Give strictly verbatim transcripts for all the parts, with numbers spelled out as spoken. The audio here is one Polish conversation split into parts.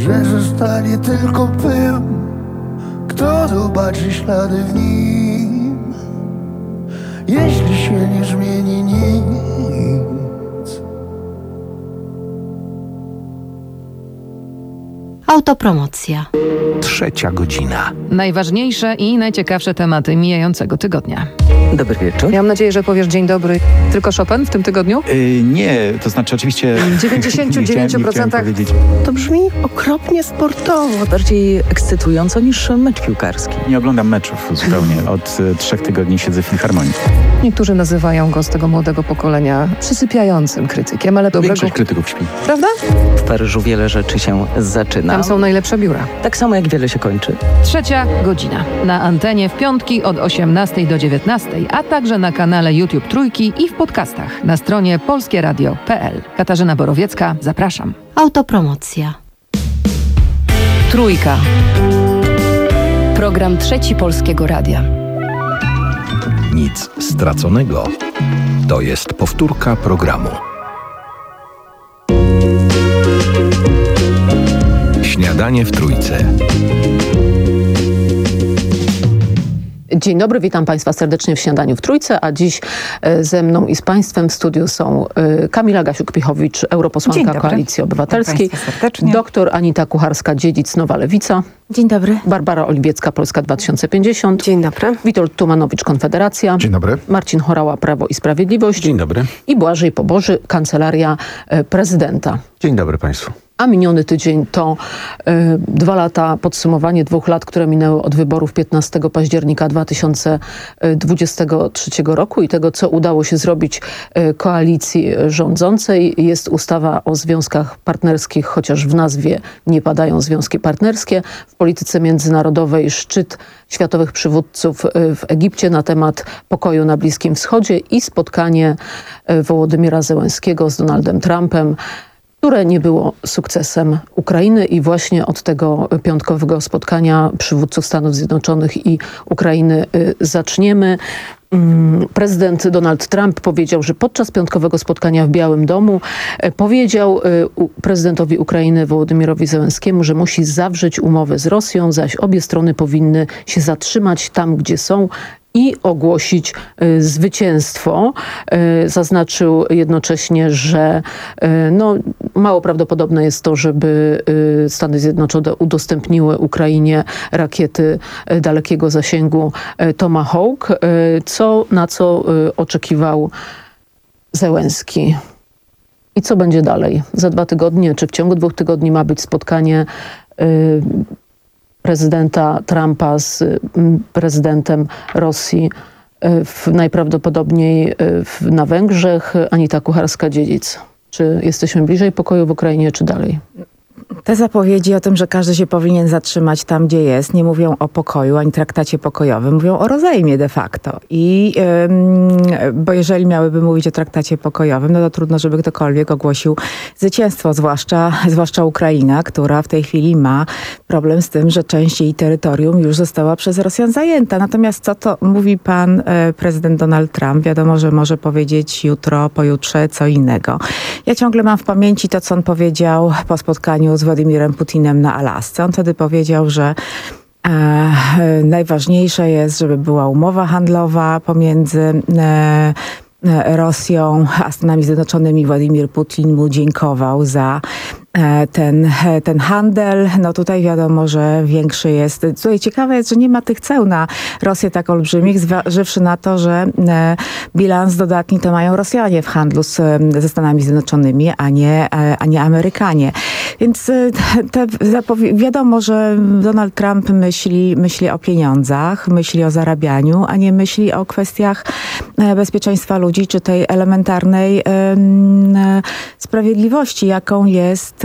że zostanie tylko pył, kto zobaczy ślady w nim, jeśli się nie zmieni nic. Autopromocja. Trzecia godzina. Najważniejsze i najciekawsze tematy mijającego tygodnia. Dobry wieczór. Ja mam nadzieję, że powiesz dzień dobry. Tylko Chopin w tym tygodniu? Yy, nie, to znaczy oczywiście... W dziewięćdziesięciu dziewięciu procentach To brzmi okropnie sportowo. Bardziej ekscytująco niż mecz piłkarski. Nie oglądam meczów zupełnie. Od y, trzech tygodni siedzę w Filharmonii. Niektórzy nazywają go z tego młodego pokolenia przysypiającym krytykiem, ale dobrego... Większość krytyków śpi. Prawda? W Paryżu wiele rzeczy się zaczyna. Tam są najlepsze biura. Tak samo jak wiele się kończy. Trzecia godzina. Na antenie w piątki od osiemnastej do dziewiętnastej, a także na kanale YouTube Trójki i w podcastach na stronie polskie radio kropka p l. Katarzyna Borowiecka, zapraszam. Autopromocja. Trójka. Program Trzeci Polskiego Radia. Nic straconego. To jest powtórka programu. Śniadanie w Trójce. Dzień dobry, witam Państwa serdecznie w Śniadaniu w Trójce, a dziś ze mną i z Państwem w studiu są Kamila Gasiuk-Pichowicz, europosłanka Koalicji Obywatelskiej, doktor Anita Kucharska-Dziedzic, Nowa Lewica. Dzień dobry. Barbara Oliwiecka, Polska dwa tysiące pięćdziesiąt. Dzień dobry. Witold Tumanowicz, Konfederacja. Dzień dobry. Marcin Horała, Prawo i Sprawiedliwość. Dzień dobry. I Błażej Poboży, Kancelaria Prezydenta. Dzień dobry Państwu. A miniony tydzień to y, dwa lata, podsumowanie dwóch lat, które minęły od wyborów piętnastego października dwa tysiące dwudziestego trzeciego roku i tego, co udało się zrobić y, koalicji rządzącej. Jest ustawa o związkach partnerskich, chociaż w nazwie nie padają związki partnerskie. W polityce międzynarodowej szczyt światowych przywódców y, w Egipcie na temat pokoju na Bliskim Wschodzie i spotkanie y, Wołodymyra Zełenskiego z Donaldem Trumpem, które nie było sukcesem Ukrainy i właśnie od tego piątkowego spotkania przywódców Stanów Zjednoczonych i Ukrainy y, zaczniemy. Mm, prezydent Donald Trump powiedział, że podczas piątkowego spotkania w Białym Domu y, powiedział y, u, prezydentowi Ukrainy Wołodymyrowi Zełenskiemu, że musi zawrzeć umowę z Rosją, zaś obie strony powinny się zatrzymać tam, gdzie są i ogłosić y, zwycięstwo. Y, zaznaczył jednocześnie, że y, no, mało prawdopodobne jest to, żeby y, Stany Zjednoczone udostępniły Ukrainie rakiety y, dalekiego zasięgu y, Tomahawk, y, co, na co y, oczekiwał Zełenski. I co będzie dalej? Za dwa tygodnie, czy w ciągu dwóch tygodni ma być spotkanie y, prezydenta Trumpa z prezydentem Rosji w, najprawdopodobniej w, na Węgrzech. Anita Kucharska-Dziedzic. Czy jesteśmy bliżej pokoju w Ukrainie, czy dalej? Te zapowiedzi o tym, że każdy się powinien zatrzymać tam, gdzie jest, nie mówią o pokoju ani traktacie pokojowym, mówią o rozejmie de facto. I ym, bo jeżeli miałyby mówić o traktacie pokojowym, no to trudno, żeby ktokolwiek ogłosił zwycięstwo, zwłaszcza, zwłaszcza Ukraina, która w tej chwili ma problem z tym, że część jej terytorium już została przez Rosjan zajęta. Natomiast co to mówi pan e, prezydent Donald Trump? Wiadomo, że może powiedzieć jutro, pojutrze co innego. Ja ciągle mam w pamięci to, co on powiedział po spotkaniu z Władimirem Putinem na Alasce. On wtedy powiedział, że e, najważniejsze jest, żeby była umowa handlowa pomiędzy e, Rosją a Stanami Zjednoczonymi. Władimir Putin mu dziękował za ten, ten handel. No tutaj wiadomo, że większy jest. Tutaj ciekawe jest, że nie ma tych ceł na Rosję tak olbrzymich, zważywszy na to, że bilans dodatni to mają Rosjanie w handlu z, ze Stanami Zjednoczonymi, a nie, a nie Amerykanie. Więc te zapowie- wiadomo, że Donald Trump myśli, myśli o pieniądzach, myśli o zarabianiu, a nie myśli o kwestiach bezpieczeństwa ludzi, czy tej elementarnej um, sprawiedliwości, jaką jest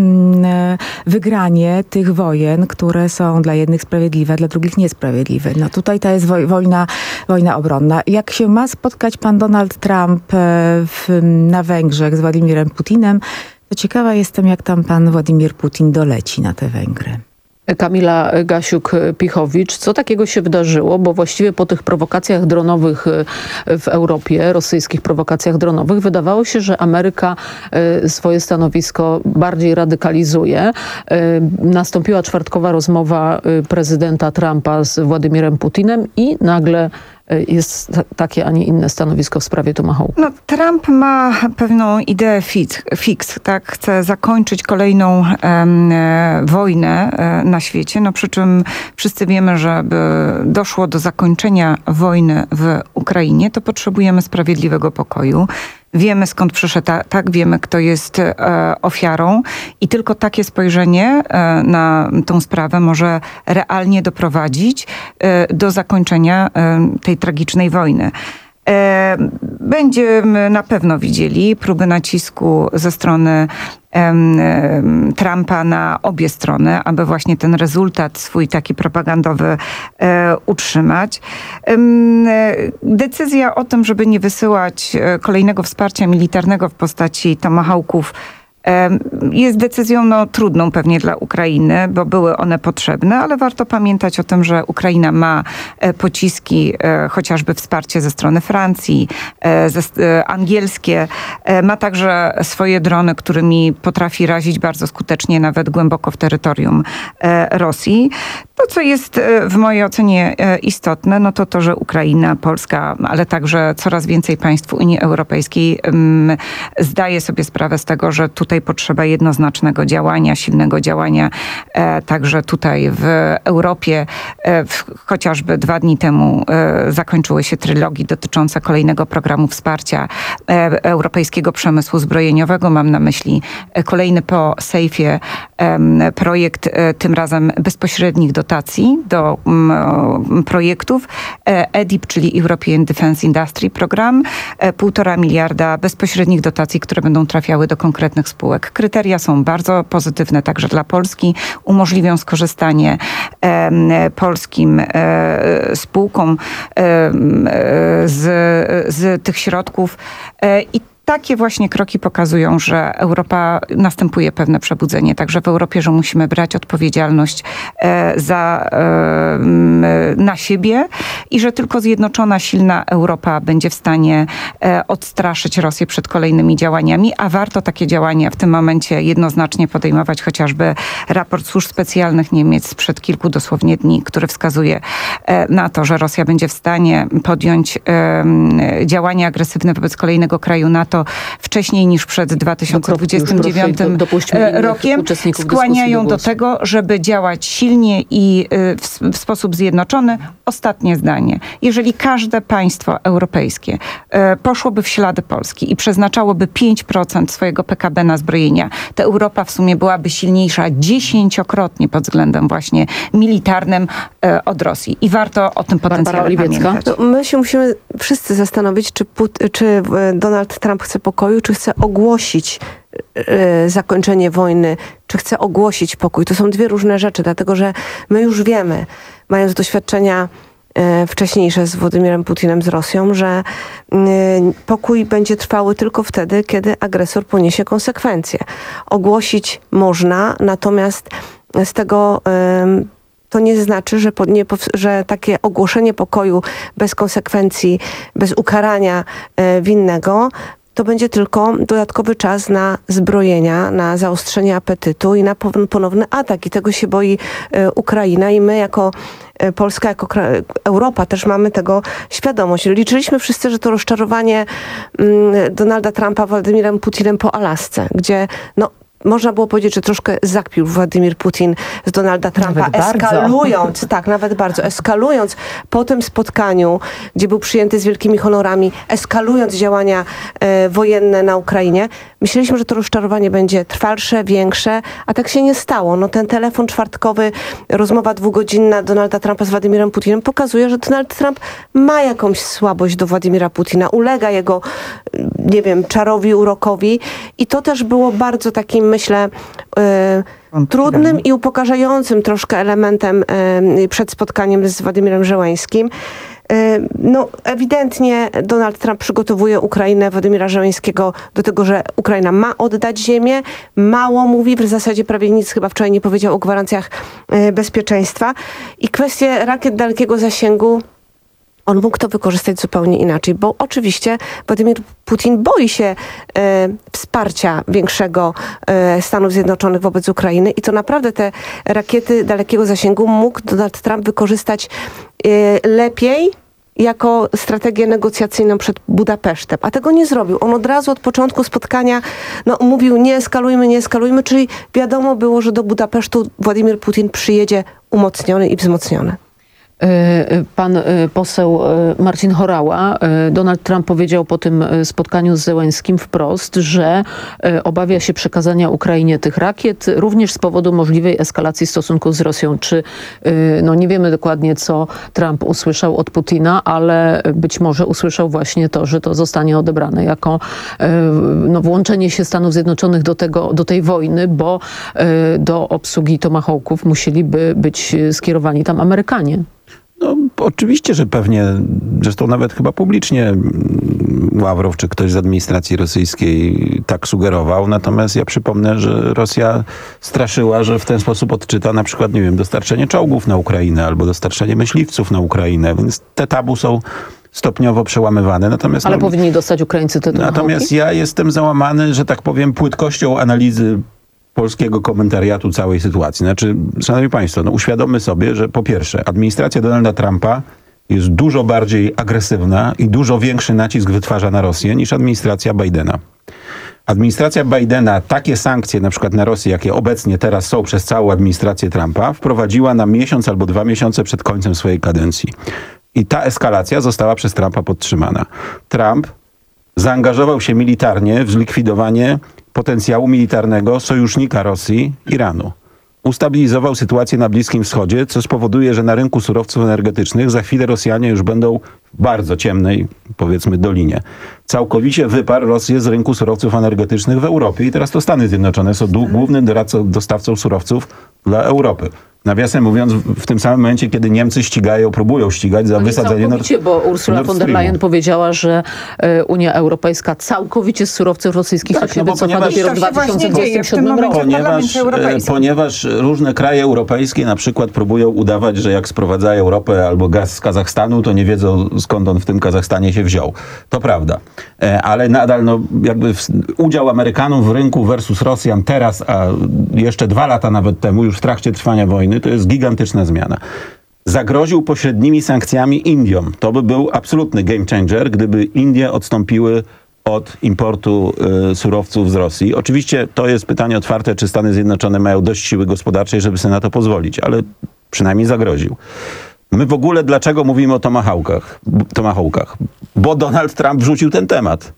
wygranie tych wojen, które są dla jednych sprawiedliwe, dla drugich niesprawiedliwe. No tutaj to jest woj- wojna, wojna obronna. Jak się ma spotkać pan Donald Trump w, na Węgrzech z Władimirem Putinem, to ciekawa jestem, jak tam pan Władimir Putin doleci na te Węgry. Kamila Gasiuk-Pichowicz. Co takiego się wydarzyło? Bo właściwie po tych prowokacjach dronowych w Europie, rosyjskich prowokacjach dronowych, wydawało się, że Ameryka swoje stanowisko bardziej radykalizuje. Nastąpiła czwartkowa rozmowa prezydenta Trumpa z Władimirem Putinem i nagle jest takie, a nie inne stanowisko w sprawie Tomahawku. No, Trump ma pewną ideę fix, fix tak? Chce zakończyć kolejną e, wojnę e, na świecie, no przy czym wszyscy wiemy, że żeby doszło do zakończenia wojny w Ukrainie, to potrzebujemy sprawiedliwego pokoju. Wiemy, skąd przyszedł, tak, wiemy, kto jest e, ofiarą i tylko takie spojrzenie e, na tą sprawę może realnie doprowadzić e, do zakończenia e, tej tragicznej wojny. E, będziemy na pewno widzieli próby nacisku ze strony Trumpa na obie strony, aby właśnie ten rezultat swój taki propagandowy e, utrzymać. E, decyzja o tym, żeby nie wysyłać kolejnego wsparcia militarnego w postaci tomahawków jest decyzją no, trudną pewnie dla Ukrainy, bo były one potrzebne, ale warto pamiętać o tym, że Ukraina ma pociski, chociażby wsparcie ze strony Francji, ze, angielskie. Ma także swoje drony, którymi potrafi razić bardzo skutecznie, nawet głęboko w terytorium Rosji. To, co jest w mojej ocenie istotne, no to to, że Ukraina, Polska, ale także coraz więcej państw Unii Europejskiej um, zdaje sobie sprawę z tego, że tutaj potrzeba jednoznacznego działania, silnego działania. E, także tutaj w Europie, e, w, chociażby dwa dni temu e, zakończyły się trylogii dotyczące kolejnego programu wsparcia e, europejskiego przemysłu zbrojeniowego. Mam na myśli e, kolejny po sejfie e, projekt, e, tym razem bezpośrednich dotacji do um, projektów E D I P, czyli European Defence Industry Program, e, półtora miliarda bezpośrednich dotacji, które będą trafiały do konkretnych spółek. Kryteria są bardzo pozytywne także dla Polski, umożliwią skorzystanie e, polskim e, spółkom e, z, z tych środków e, i takie właśnie kroki pokazują, że Europa następuje pewne przebudzenie. Także w Europie, że musimy brać odpowiedzialność e, za, e, na siebie i że tylko zjednoczona, silna Europa będzie w stanie e, odstraszyć Rosję przed kolejnymi działaniami, a warto takie działania w tym momencie jednoznacznie podejmować. Chociażby raport służb specjalnych Niemiec sprzed kilku dosłownie dni, który wskazuje e, na to, że Rosja będzie w stanie podjąć e, działania agresywne wobec kolejnego kraju NATO wcześniej niż przed dwa tysiące dwudziestym dziewiątym rokiem, skłaniają do, do tego, żeby działać silnie i w, w sposób zjednoczony. Ostatnie zdanie. Jeżeli każde państwo europejskie poszłoby w ślady Polski i przeznaczałoby pięć procent swojego P K B na zbrojenia, to Europa w sumie byłaby silniejsza dziesięciokrotnie pod względem właśnie militarnym od Rosji. I warto o tym potencjale pamiętać. No, my się musimy wszyscy zastanowić, czy, Put- czy Donald Trump chce pokoju, czy chce ogłosić y, zakończenie wojny, czy chce ogłosić pokój. To są dwie różne rzeczy, dlatego że my już wiemy, mając doświadczenia y, wcześniejsze z Władimirem Putinem, z Rosją, że y, pokój będzie trwały tylko wtedy, kiedy agresor poniesie konsekwencje. Ogłosić można, natomiast z tego y, to nie znaczy, że, po, nie, że takie ogłoszenie pokoju bez konsekwencji, bez ukarania e, winnego, to będzie tylko dodatkowy czas na zbrojenia, na zaostrzenie apetytu i na ponowny atak. I tego się boi e, Ukraina i my jako e, Polska, jako kra- Europa też mamy tego świadomość. Liczyliśmy wszyscy, że to rozczarowanie mm, Donalda Trumpa Władimirem Putinem po Alasce, gdzie no można było powiedzieć, że troszkę zakpił Władimir Putin z Donalda Trumpa, nawet eskalując, tak, nawet bardzo, eskalując po tym spotkaniu, gdzie był przyjęty z wielkimi honorami, eskalując działania e, wojenne na Ukrainie. Myśleliśmy, że to rozczarowanie będzie trwalsze, większe, a tak się nie stało. No ten telefon czwartkowy, rozmowa dwugodzinna Donalda Trumpa z Władimirem Putinem pokazuje, że Donald Trump ma jakąś słabość do Władimira Putina, ulega jego, nie wiem, czarowi, urokowi i to też było bardzo takim, myślę, y, trudnym i upokarzającym troszkę elementem y, przed spotkaniem z Władimirem Zełeńskim. Y, no, ewidentnie Donald Trump przygotowuje Ukrainę, Władimira Zełeńskiego do tego, że Ukraina ma oddać ziemię. Mało mówi, w zasadzie prawie nic chyba wczoraj nie powiedział o gwarancjach y, bezpieczeństwa. I kwestie rakiet dalekiego zasięgu, on mógł to wykorzystać zupełnie inaczej, bo oczywiście Władimir Putin boi się e, wsparcia większego e, Stanów Zjednoczonych wobec Ukrainy i to naprawdę te rakiety dalekiego zasięgu mógł Donald Trump wykorzystać e, lepiej jako strategię negocjacyjną przed Budapesztem, a tego nie zrobił. On od razu od początku spotkania no, mówił nie eskalujmy, nie eskalujmy, czyli wiadomo było, że do Budapesztu Władimir Putin przyjedzie umocniony i wzmocniony. Pan poseł Marcin Horała, Donald Trump powiedział po tym spotkaniu z Zełenskim wprost, że obawia się przekazania Ukrainie tych rakiet, również z powodu możliwej eskalacji stosunków z Rosją. Czy, no nie wiemy dokładnie, co Trump usłyszał od Putina, ale być może usłyszał właśnie to, że to zostanie odebrane jako no, włączenie się Stanów Zjednoczonych do, tego, do tej wojny, bo do obsługi Tomahawków musieliby być skierowani tam Amerykanie. No oczywiście, że pewnie, zresztą nawet chyba publicznie Ławrow czy ktoś z administracji rosyjskiej tak sugerował, natomiast ja przypomnę, że Rosja straszyła, że w ten sposób odczyta na przykład, nie wiem, dostarczenie czołgów na Ukrainę albo dostarczenie myśliwców na Ukrainę, więc te tabu są stopniowo przełamywane. Natomiast, Ale no, powinni dostać Ukraińcy te Tomahawki? Natomiast ja jestem załamany, że tak powiem, płytkością analizy polskiego komentariatu całej sytuacji. Znaczy, szanowni państwo, no uświadommy sobie, że po pierwsze, administracja Donalda Trumpa jest dużo bardziej agresywna i dużo większy nacisk wytwarza na Rosję niż administracja Bidena. Administracja Bidena takie sankcje na przykład na Rosję, jakie obecnie teraz są przez całą administrację Trumpa, wprowadziła na miesiąc albo dwa miesiące przed końcem swojej kadencji. I ta eskalacja została przez Trumpa podtrzymana. Trump zaangażował się militarnie w zlikwidowanie potencjału militarnego sojusznika Rosji, Iranu. Ustabilizował sytuację na Bliskim Wschodzie, co spowoduje, że na rynku surowców energetycznych za chwilę Rosjanie już będą w bardzo ciemnej, powiedzmy, dolinie. Całkowicie wyparł Rosję z rynku surowców energetycznych w Europie i teraz to Stany Zjednoczone są głównym doradcą, dostawcą surowców dla Europy. Nawiasem mówiąc, w tym samym momencie, kiedy Niemcy ścigają, próbują ścigać za no wysadzenie Nord Streamu. Bo Ursula von der Leyen powiedziała, że e, Unia Europejska całkowicie z surowców rosyjskich tak, to się no wycofa ponieważ, dopiero w dwa tysiące dwudziestym siódmym roku. Ponieważ, ponieważ różne kraje europejskie na przykład próbują udawać, że jak sprowadzają ropę albo gaz z Kazachstanu, to nie wiedzą, skąd on w tym Kazachstanie się wziął. To prawda. E, ale nadal no, jakby w, udział Amerykanów w rynku versus Rosjan teraz, a jeszcze dwa lata nawet temu, już w trakcie trwania wojny, to jest gigantyczna zmiana. Zagroził pośrednimi sankcjami Indiom. To by był absolutny game changer, gdyby Indie odstąpiły od importu y, surowców z Rosji. Oczywiście to jest pytanie otwarte, czy Stany Zjednoczone mają dość siły gospodarczej, żeby sobie na to pozwolić, ale przynajmniej zagroził. My w ogóle dlaczego mówimy o Tomahawkach? Tomahawkach? Bo Donald Trump wrzucił ten temat.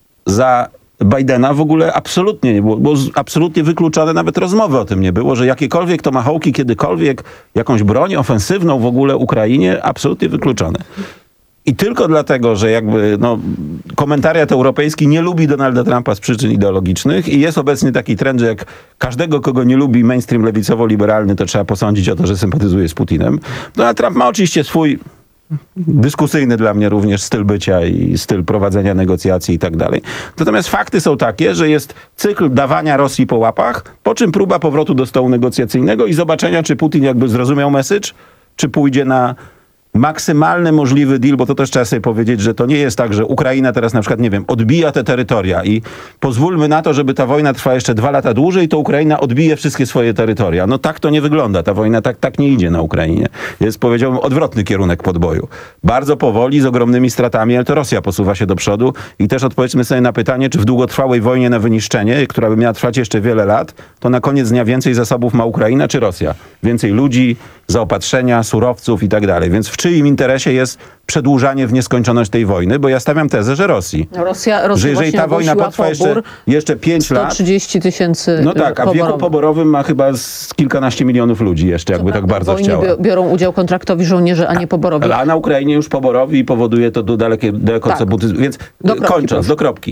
Za Bidena w ogóle absolutnie nie było, bo absolutnie wykluczone, nawet rozmowy o tym nie było, że jakiekolwiek Tomahawki, kiedykolwiek jakąś broń ofensywną w ogóle Ukrainie, absolutnie wykluczone. I tylko dlatego, że jakby no, komentariat europejski nie lubi Donalda Trumpa z przyczyn ideologicznych i jest obecnie taki trend, że jak każdego, kogo nie lubi mainstream lewicowo-liberalny, to trzeba posądzić o to, że sympatyzuje z Putinem. Donald Trump ma oczywiście swój dyskusyjny dla mnie również styl bycia i styl prowadzenia negocjacji i tak dalej. Natomiast fakty są takie, że jest cykl dawania Rosji po łapach, po czym próba powrotu do stołu negocjacyjnego i zobaczenia, czy Putin jakby zrozumiał message, czy pójdzie na maksymalny możliwy deal, bo to też trzeba sobie powiedzieć, że to nie jest tak, że Ukraina teraz na przykład, nie wiem, odbija te terytoria i pozwólmy na to, żeby ta wojna trwała jeszcze dwa lata dłużej, to Ukraina odbije wszystkie swoje terytoria. No tak to nie wygląda. Ta wojna tak, tak nie idzie na Ukrainie. Jest, powiedziałbym, odwrotny kierunek podboju. Bardzo powoli, z ogromnymi stratami, ale to Rosja posuwa się do przodu i też odpowiedzmy sobie na pytanie, czy w długotrwałej wojnie na wyniszczenie, która by miała trwać jeszcze wiele lat, to na koniec dnia więcej zasobów ma Ukraina czy Rosja? Więcej ludzi, zaopatrzenia, surowców i tak dalej. Więc w czyim interesie jest przedłużanie w nieskończoność tej wojny? Bo ja stawiam tezę, że Rosji. Rosja, Rosja że jeżeli ta wojna potrwa jeszcze, jeszcze pięć lat... sto trzydzieści tysięcy No tak, a w wieku poborowym ma chyba z kilkanaście milionów ludzi jeszcze, jakby tak bardzo chciała. Biorą udział kontraktowi żołnierze, a nie poborowi. A na Ukrainie już poborowi i powoduje to do dalekie, daleko tak. buty. Więc do kropki, kończąc, proszę. do kropki.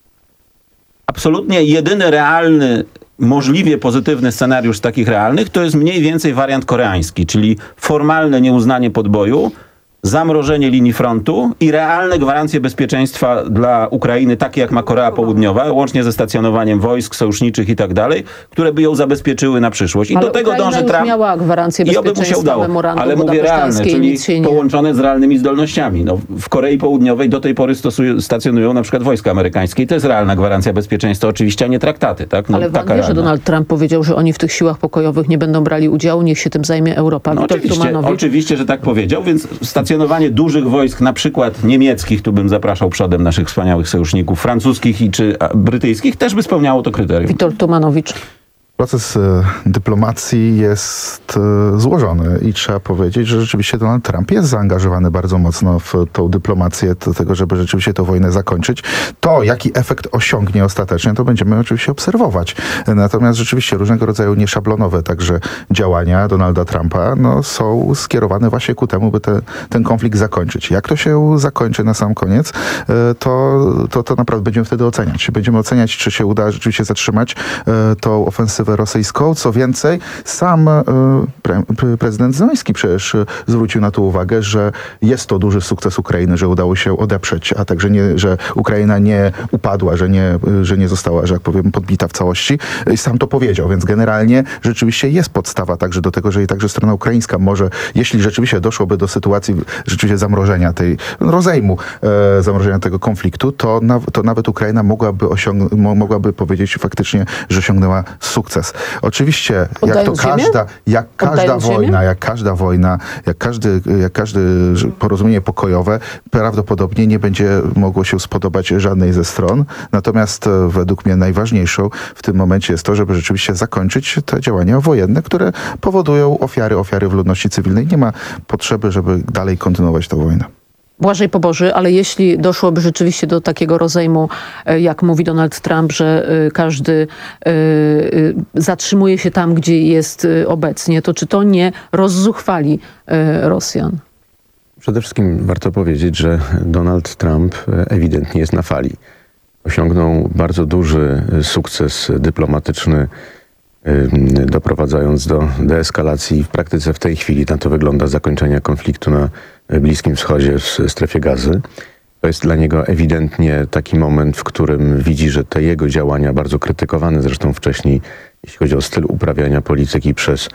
Absolutnie jedyny realny, możliwie pozytywny scenariusz z takich realnych to jest mniej więcej wariant koreański, czyli formalne nieuznanie podboju zamrożenie linii frontu i realne gwarancje bezpieczeństwa dla Ukrainy, takie jak ma Korea Południowa, łącznie ze stacjonowaniem wojsk sojuszniczych i tak dalej, które by ją zabezpieczyły na przyszłość. I ale do tego Ukraina dąży już Trump. miała gwarancję I oby mu się udało. Ale mówię realne, czyli połączone z realnymi zdolnościami. No, w Korei Południowej do tej pory stosują, stacjonują na przykład wojska amerykańskie i to jest realna gwarancja bezpieczeństwa, oczywiście, a nie traktaty. Tak? No, ale pan wie, że Donald Trump powiedział, że oni w tych siłach pokojowych nie będą brali udziału, niech się tym zajmie Europa. No, oczywiście, oczywiście, że tak powiedział, więc stacjonowanie dużych wojsk, na przykład niemieckich, tu bym zapraszał przodem naszych wspaniałych sojuszników, francuskich i czy brytyjskich, też by spełniało to kryterium. Witold Tumanowicz. Proces y, dyplomacji jest y, złożony i trzeba powiedzieć, że rzeczywiście Donald Trump jest zaangażowany bardzo mocno w tą dyplomację do tego, żeby rzeczywiście tę wojnę zakończyć. To, jaki efekt osiągnie ostatecznie, to będziemy oczywiście obserwować. Natomiast rzeczywiście różnego rodzaju nieszablonowe także działania Donalda Trumpa no, są skierowane właśnie ku temu, by te, ten konflikt zakończyć. Jak to się zakończy na sam koniec, y, to, to, to naprawdę będziemy wtedy oceniać. Będziemy oceniać, czy się uda rzeczywiście zatrzymać y, tą ofensywę rosyjską. Co więcej, sam pre, prezydent Zełenski przecież zwrócił na to uwagę, że jest to duży sukces Ukrainy, że udało się odeprzeć, a także nie, że Ukraina nie upadła, że nie, że nie została, że jak powiem, podbita w całości. I sam to powiedział, więc generalnie rzeczywiście jest podstawa także do tego, że i także strona ukraińska może, jeśli rzeczywiście doszłoby do sytuacji rzeczywiście zamrożenia tej, rozejmu e, zamrożenia tego konfliktu, to, na, to nawet Ukraina mogłaby osiąg- mogłaby powiedzieć faktycznie, że osiągnęła sukces. Oczywiście, jak to każda, jak każda wojna, jak każda wojna, jak każdy, jak każde porozumienie pokojowe, prawdopodobnie nie będzie mogło się spodobać żadnej ze stron. Natomiast według mnie najważniejszą w tym momencie jest to, żeby rzeczywiście zakończyć te działania wojenne, które powodują ofiary, ofiary w ludności cywilnej. Nie ma potrzeby, żeby dalej kontynuować tę wojnę. Błażej Poboży, ale jeśli doszłoby rzeczywiście do takiego rozejmu, jak mówi Donald Trump, że każdy zatrzymuje się tam, gdzie jest obecnie, to czy to nie rozzuchwali Rosjan? Przede wszystkim warto powiedzieć, że Donald Trump ewidentnie jest na fali. Osiągnął bardzo duży sukces dyplomatyczny, doprowadzając do deeskalacji w praktyce w tej chwili, na to wygląda, zakończenia konfliktu na Bliskim Wschodzie w strefie Gazy. To jest dla niego ewidentnie taki moment, w którym widzi, że te jego działania, bardzo krytykowane zresztą wcześniej, jeśli chodzi o styl uprawiania polityki przez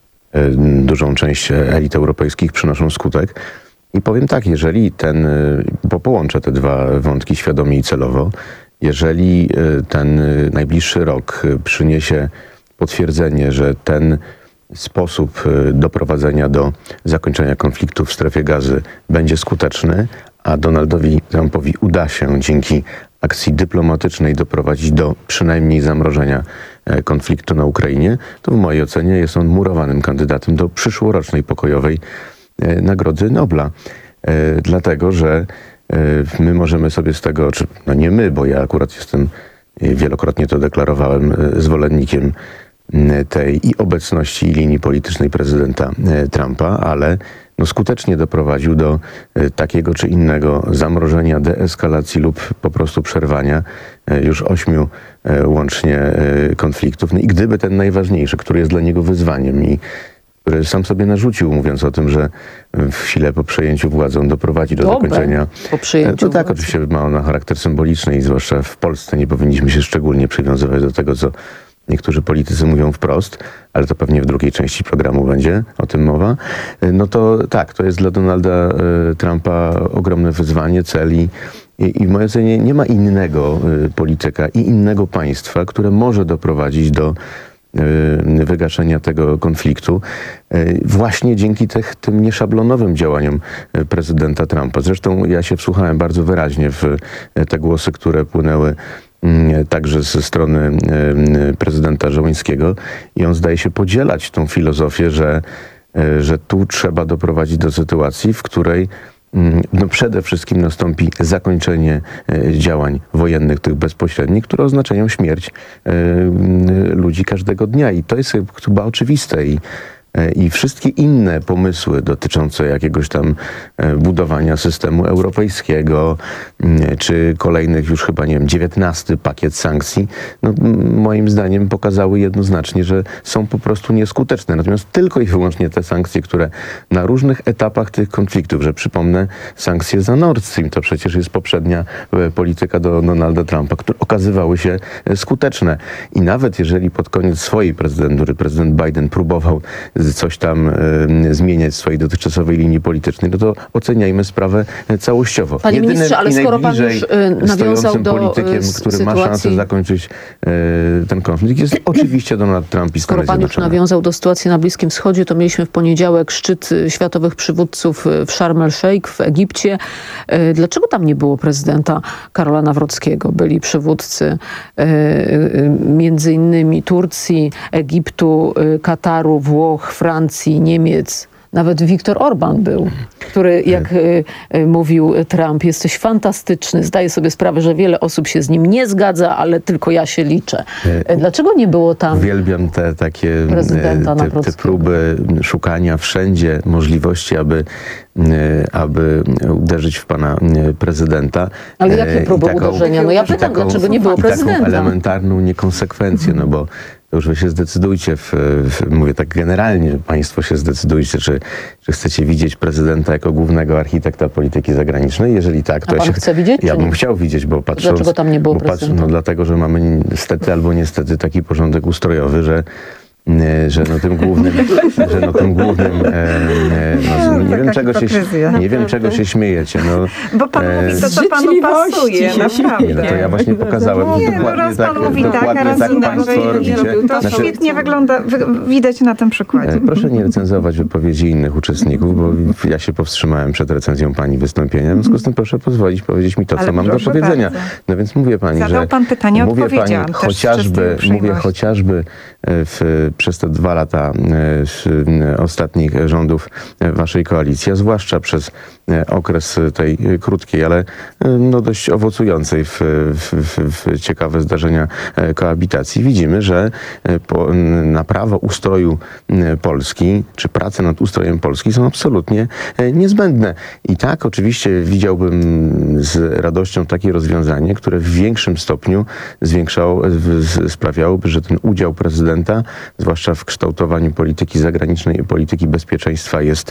dużą część elit europejskich, przynoszą skutek. I powiem tak, jeżeli ten, bo połączę te dwa wątki świadomie i celowo, jeżeli ten najbliższy rok przyniesie potwierdzenie, że ten sposób doprowadzenia do zakończenia konfliktu w strefie Gazy będzie skuteczny, a Donaldowi Trumpowi uda się dzięki akcji dyplomatycznej doprowadzić do przynajmniej zamrożenia konfliktu na Ukrainie, to w mojej ocenie jest on murowanym kandydatem do przyszłorocznej pokojowej Nagrody Nobla. Dlatego, że my możemy sobie z tego, czy no nie my, bo ja akurat jestem, wielokrotnie to deklarowałem, zwolennikiem tej i obecności i linii politycznej prezydenta Trumpa, ale no skutecznie doprowadził do takiego czy innego zamrożenia, deeskalacji lub po prostu przerwania już ośmiu łącznie konfliktów. No i gdyby ten najważniejszy, który jest dla niego wyzwaniem i który sam sobie narzucił, mówiąc o tym, że w chwilę po przejęciu władzy on doprowadzi do Dobre, zakończenia. Po przejęciu to tak, władzy. oczywiście ma on charakter symboliczny i zwłaszcza w Polsce nie powinniśmy się szczególnie przywiązywać do tego, co niektórzy politycy mówią wprost, ale to pewnie w drugiej części programu będzie o tym mowa. No to tak, to jest dla Donalda Trumpa ogromne wyzwanie, cel i, i w mojej ocenie nie ma innego polityka i innego państwa, które może doprowadzić do wygaszenia tego konfliktu właśnie dzięki tych, tym nieszablonowym działaniom prezydenta Trumpa. Zresztą ja się wsłuchałem bardzo wyraźnie w te głosy, które płynęły także ze strony prezydenta Zełenskiego i on zdaje się podzielać tą filozofię, że, że tu trzeba doprowadzić do sytuacji, w której no przede wszystkim nastąpi zakończenie działań wojennych, tych bezpośrednich, które oznaczają śmierć ludzi każdego dnia. I to jest chyba oczywiste. I i wszystkie inne pomysły dotyczące jakiegoś tam budowania systemu europejskiego, czy kolejnych już chyba, nie wiem, dziewiętnasty pakiet sankcji, no, moim zdaniem pokazały jednoznacznie, że są po prostu nieskuteczne. Natomiast tylko i wyłącznie te sankcje, które na różnych etapach tych konfliktów, że przypomnę, sankcje za Nord Stream, to przecież jest poprzednia polityka do Donalda Trumpa, które okazywały się skuteczne. I nawet jeżeli pod koniec swojej prezydentury prezydent Biden próbował coś tam y, zmieniać w swojej dotychczasowej linii politycznej, no to oceniajmy sprawę całościowo. Panie Jedynym ministrze, ale skoro pan już y, nawiązał do politykiem, y, który sytuacji... ma szansę zakończyć y, ten konflikt, jest oczywiście Donald Trump i Stany Skoro pan już Zjednoczone. nawiązał do sytuacji na Bliskim Wschodzie, to mieliśmy w poniedziałek szczyt światowych przywódców w Sharm el-Sheikh w Egipcie. Dlaczego tam nie było prezydenta Karola Nawrockiego? Byli przywódcy między innymi Turcji, Egiptu, Kataru, Włoch, Francji, Niemiec. Nawet Viktor Orban był, który, jak y, y, mówił Trump, jesteś fantastyczny, zdaję sobie sprawę, że wiele osób się z nim nie zgadza, ale tylko ja się liczę. Dlaczego nie było tam Uwielbiam te takie prezydenta te, te próby szukania wszędzie możliwości, aby aby uderzyć w pana prezydenta. Ale jakie próby taką, uderzenia? No ja pytam, taką, dlaczego nie było prezydenta? Taką elementarną niekonsekwencję, no bo to już wy się zdecydujcie, w, w, mówię tak generalnie, że państwo się zdecydujcie, czy, czy chcecie widzieć prezydenta jako głównego architekta polityki zagranicznej. Jeżeli tak, to A ja pan się, chce widzieć, ja czy bym nie? chciał widzieć, bo patrząc... Dlaczego tam nie było bo patrz, prezydenta? No dlatego, że mamy niestety albo niestety taki porządek ustrojowy, że że no tym głównym, że no tym głównym, e, e, no, nie wiem czego się, nie wiem czego się śmiejecie. No, bo pan e, mówi to, co panu pasuje, naprawdę. Nie, no to ja właśnie pokazałem, że dokładnie tak, mówi dokładnie tak, tak państwo robicie. To znaczy, świetnie wygląda, widać na tym przykładzie. Proszę nie recenzować wypowiedzi innych uczestników, bo ja się powstrzymałem przed recenzją pani wystąpienia. W związku z tym proszę pozwolić powiedzieć mi to, Ale co mam do powiedzenia. Bardzo. No więc mówię pani, Zadał że pan pytanie, mówię pani odpowiedziałam też chociażby, mówię chociażby w, przez te dwa lata ostatnich rządów waszej koalicji, a zwłaszcza przez okres tej krótkiej, ale no dość owocującej w, w, w ciekawe zdarzenia koabitacji, widzimy, że po, naprawa ustroju Polski, czy prace nad ustrojem Polski są absolutnie niezbędne. I tak oczywiście widziałbym z radością takie rozwiązanie, które w większym stopniu zwiększało, sprawiałoby, że ten udział prezydenta, zwłaszcza w kształtowaniu polityki zagranicznej i polityki bezpieczeństwa jest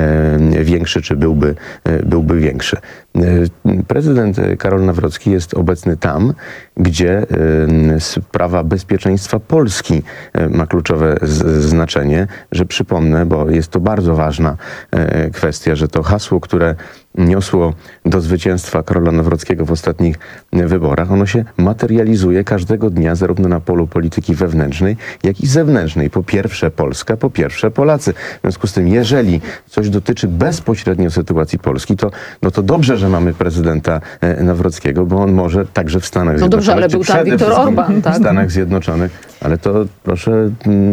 e, większy, czy byłby, e, byłby większy. E, prezydent Karol Nawrocki jest obecny tam, gdzie e, sprawa bezpieczeństwa Polski e, ma kluczowe z, znaczenie, że przypomnę, bo jest to bardzo ważna e, kwestia, że to hasło, które niosło do zwycięstwa Karola Nawrockiego w ostatnich wyborach, ono się materializuje każdego dnia zarówno na polu polityki wewnętrznej, jak i zewnętrznej. Po pierwsze Polska, po pierwsze Polacy. W związku z tym, jeżeli coś dotyczy bezpośrednio sytuacji Polski, to, no to dobrze, że mamy prezydenta Nawrockiego, bo on może także w Stanach no Zjednoczonych. Dobrze, ale był tam Viktor Orban, tak? W Stanach Zjednoczonych. Ale to proszę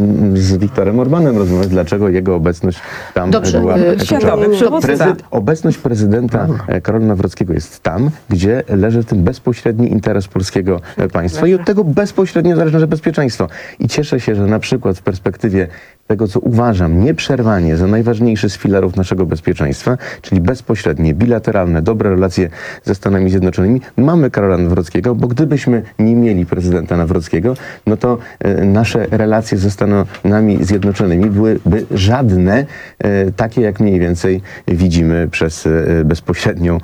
z Viktorem Orbanem rozmawiać, dlaczego jego obecność tam Dobrze, była światowy kluczowa. Prezyd- obecność prezydenta Karola Nawrockiego jest tam, gdzie leży ten bezpośredni interes polskiego państwa i od tego bezpośrednio zależy nasze bezpieczeństwo. I cieszę się, że na przykład w perspektywie tego, co uważam nieprzerwanie za najważniejszy z filarów naszego bezpieczeństwa, czyli bezpośrednie, bilateralne, dobre relacje ze Stanami Zjednoczonymi, mamy Karola Nawrockiego, bo gdybyśmy nie mieli prezydenta Nawrockiego, no to e, nasze relacje ze Stanami Zjednoczonymi byłyby żadne, e, takie jak mniej więcej widzimy przez e, bezpośrednią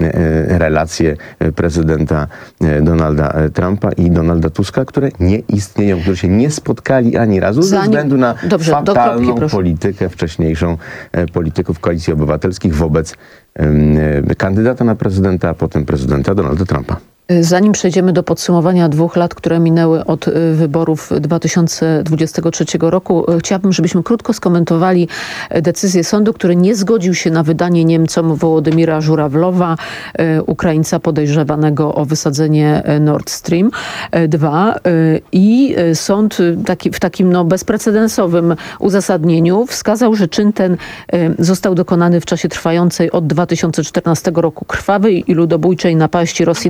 e, relację prezydenta e, Donalda Trumpa i Donalda Tuska, które nie istnieją, które się nie spotkali ani razu Zanim... ze względu na Dobrze. fatalną kropki, politykę wcześniejszą e, polityków Koalicji Obywatelskich wobec e, kandydata na prezydenta, a potem prezydenta Donalda Trumpa. Zanim przejdziemy do podsumowania dwóch lat, które minęły od wyborów dwa tysiące dwudziestego trzeciego roku, chciałabym, żebyśmy krótko skomentowali decyzję sądu, który nie zgodził się na wydanie Niemcom Wołodymira Żurawlowa, Ukraińca podejrzewanego o wysadzenie Nord Stream dwa. I sąd taki, w takim no, bezprecedensowym uzasadnieniu wskazał, że czyn ten został dokonany w czasie trwającej od dwa tysiące czternastego roku krwawej i ludobójczej napaści Rosji na Ukrainę,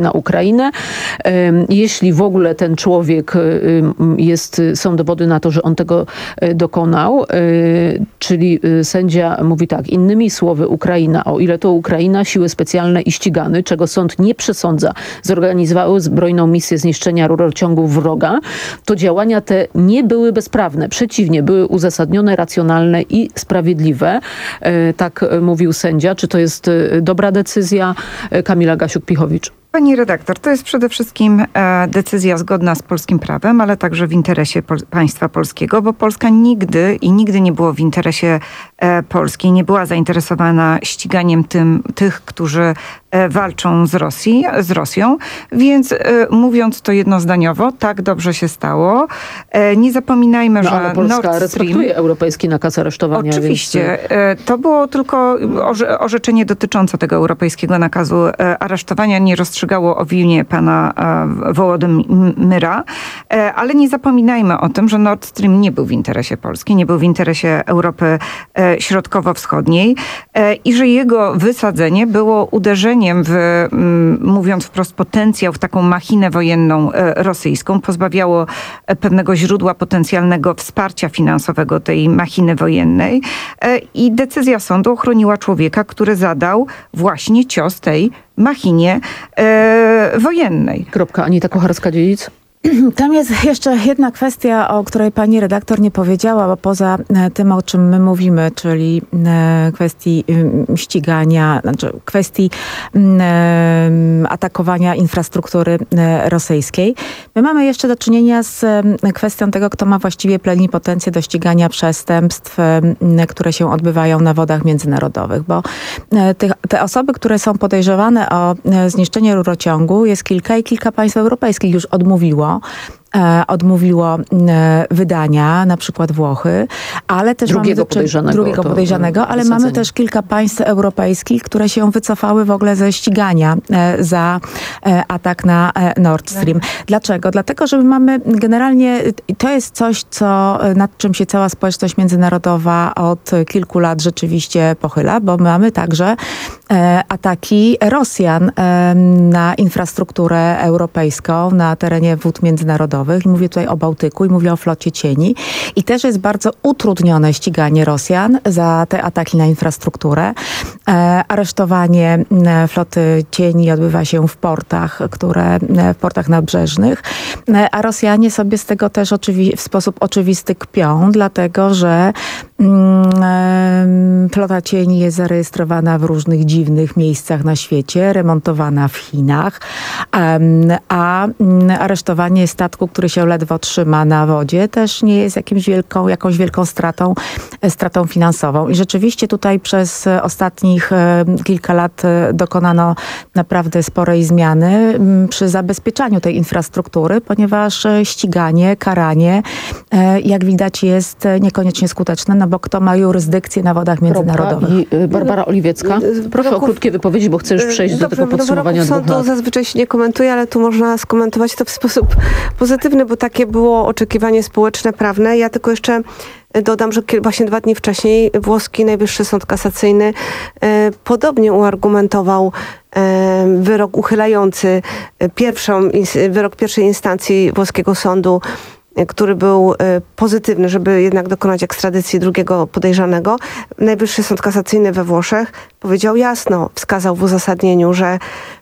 Ukrainę. Jeśli w ogóle ten człowiek jest, są dowody na to, że on tego dokonał, czyli sędzia mówi tak, innymi słowy Ukraina, o ile to Ukraina, siły specjalne i ścigany, czego sąd nie przesądza, zorganizowały zbrojną misję zniszczenia rurociągu wroga, to działania te nie były bezprawne. Przeciwnie, były uzasadnione, racjonalne i sprawiedliwe. Tak mówił sędzia. Czy to jest dobra decyzja? Kamila Gasiuk-Pichowicz. Pani redaktor, to jest przede wszystkim e, decyzja zgodna z polskim prawem, ale także w interesie pol- państwa polskiego, bo Polska nigdy i nigdy nie było w interesie e, Polski, nie była zainteresowana ściganiem tym, tych, którzy e, walczą z, Rosji, z Rosją, więc e, mówiąc to jednozdaniowo, tak dobrze się stało. E, nie zapominajmy, no, że ale Polska Nord Stream... respektuje europejski nakaz aresztowania. Oczywiście. Więc... E, to było tylko orze- orzeczenie dotyczące tego europejskiego nakazu e, aresztowania, nie rozstrzygało o winie pana e, Wołodymyra, e, ale nie zapominajmy o tym, że Nord Stream nie był w interesie Polski, nie był w interesie Europy e, Środkowo-Wschodniej e, i że jego wysadzenie było uderzeniem w, m, mówiąc wprost, potencjał, w taką machinę wojenną e, rosyjską, pozbawiało e, pewnego źródła potencjalnego wsparcia finansowego tej machiny wojennej e, i decyzja sądu ochroniła człowieka, który zadał właśnie cios tej machinie e, wojennej. Kropka. Anita Kocharska-Dziedzic. Tam jest jeszcze jedna kwestia, o której pani redaktor nie powiedziała, bo poza tym, o czym my mówimy, czyli kwestii ścigania, znaczy kwestii atakowania infrastruktury rosyjskiej, my mamy jeszcze do czynienia z kwestią tego, kto ma właściwie plenipotencję do ścigania przestępstw, które się odbywają na wodach międzynarodowych, bo te, te osoby, które są podejrzewane o zniszczenie rurociągu, jest kilka i kilka państw europejskich już odmówiło odmówiło wydania, na przykład Włochy, ale też drugiego mamy podejrzanego, drugiego podejrzanego ale wysadzenie. Mamy też kilka państw europejskich, które się wycofały w ogóle ze ścigania za atak na Nord Stream. Dlaczego? Dlatego, że my mamy generalnie, to jest coś, co, nad czym się cała społeczność międzynarodowa od kilku lat rzeczywiście pochyla, bo mamy także ataki Rosjan na infrastrukturę europejską na terenie wód międzynarodowych. I mówię tutaj o Bałtyku i mówię o flocie cieni. I też jest bardzo utrudnione ściganie Rosjan za te ataki na infrastrukturę. E, aresztowanie floty cieni odbywa się w portach, które, w portach nadbrzeżnych, e, a Rosjanie sobie z tego też oczywi- w sposób oczywisty kpią, dlatego że mm, e, flota cieni jest zarejestrowana w różnych dziwnych miejscach na świecie, remontowana w Chinach, e, a mm, aresztowanie statku, który się ledwo trzyma na wodzie, też nie jest jakimś wielką, jakąś wielką stratą, stratą finansową. I rzeczywiście tutaj przez ostatnich kilka lat dokonano naprawdę sporej zmiany przy zabezpieczaniu tej infrastruktury, ponieważ ściganie, karanie, jak widać, jest niekoniecznie skuteczne, no bo kto ma jurysdykcję na wodach międzynarodowych. I Barbara Oliwiecka. Proszę o krótkie wypowiedzi, bo chcę już przejść do tego podsumowania dwóch lat. Sądu zazwyczaj się nie komentuje, ale tu można skomentować to w sposób pozytywny, bo takie było oczekiwanie społeczne, prawne. Ja tylko jeszcze dodam, że właśnie dwa dni wcześniej włoski Najwyższy Sąd Kasacyjny e, podobnie uargumentował e, wyrok uchylający pierwszą, wyrok pierwszej instancji włoskiego sądu, który był pozytywny, żeby jednak dokonać ekstradycji drugiego podejrzanego. Najwyższy Sąd Kasacyjny we Włoszech powiedział jasno, wskazał w uzasadnieniu, że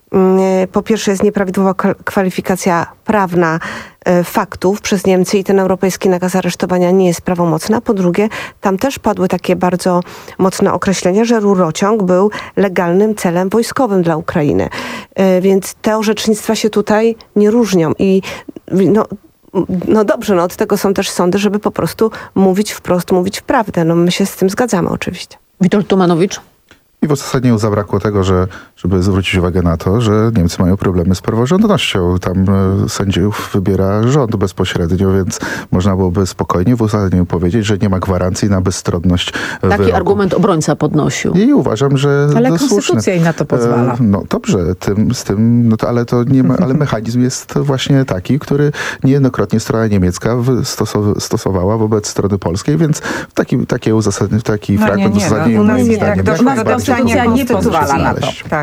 po pierwsze jest nieprawidłowa kwalifikacja prawna faktów przez Niemcy i ten europejski nakaz aresztowania nie jest prawomocny. A po drugie, tam też padły takie bardzo mocne określenia, że rurociąg był legalnym celem wojskowym dla Ukrainy. Więc te orzecznictwa się tutaj nie różnią. I no, no dobrze, no od tego są też sądy, żeby po prostu mówić wprost, mówić prawdę. No my się z tym zgadzamy oczywiście. Witold Tumanowicz. I w uzasadnieniu zabrakło tego, że, żeby zwrócić uwagę na to, że Niemcy mają problemy z praworządnością. Tam e, sędziów wybiera rząd bezpośrednio, więc można byłoby spokojnie w uzasadnieniu powiedzieć, że nie ma gwarancji na bezstronność Taki wyroku. argument obrońca podnosił. I uważam, że ale to konstytucja słuszne. im na to pozwala. E, no dobrze, tym, z tym, no to, ale to nie ma, ale mechanizm jest właśnie taki, który niejednokrotnie strona niemiecka stosow- stosowała wobec strony polskiej, więc taki, takie uzasadnienie, taki no fragment nie, nie, uzasadnienia no, u nas moim jednak zdaniem doszło do jak najbardziej konstytucja nie pozwala na to. znaleźć. Tak.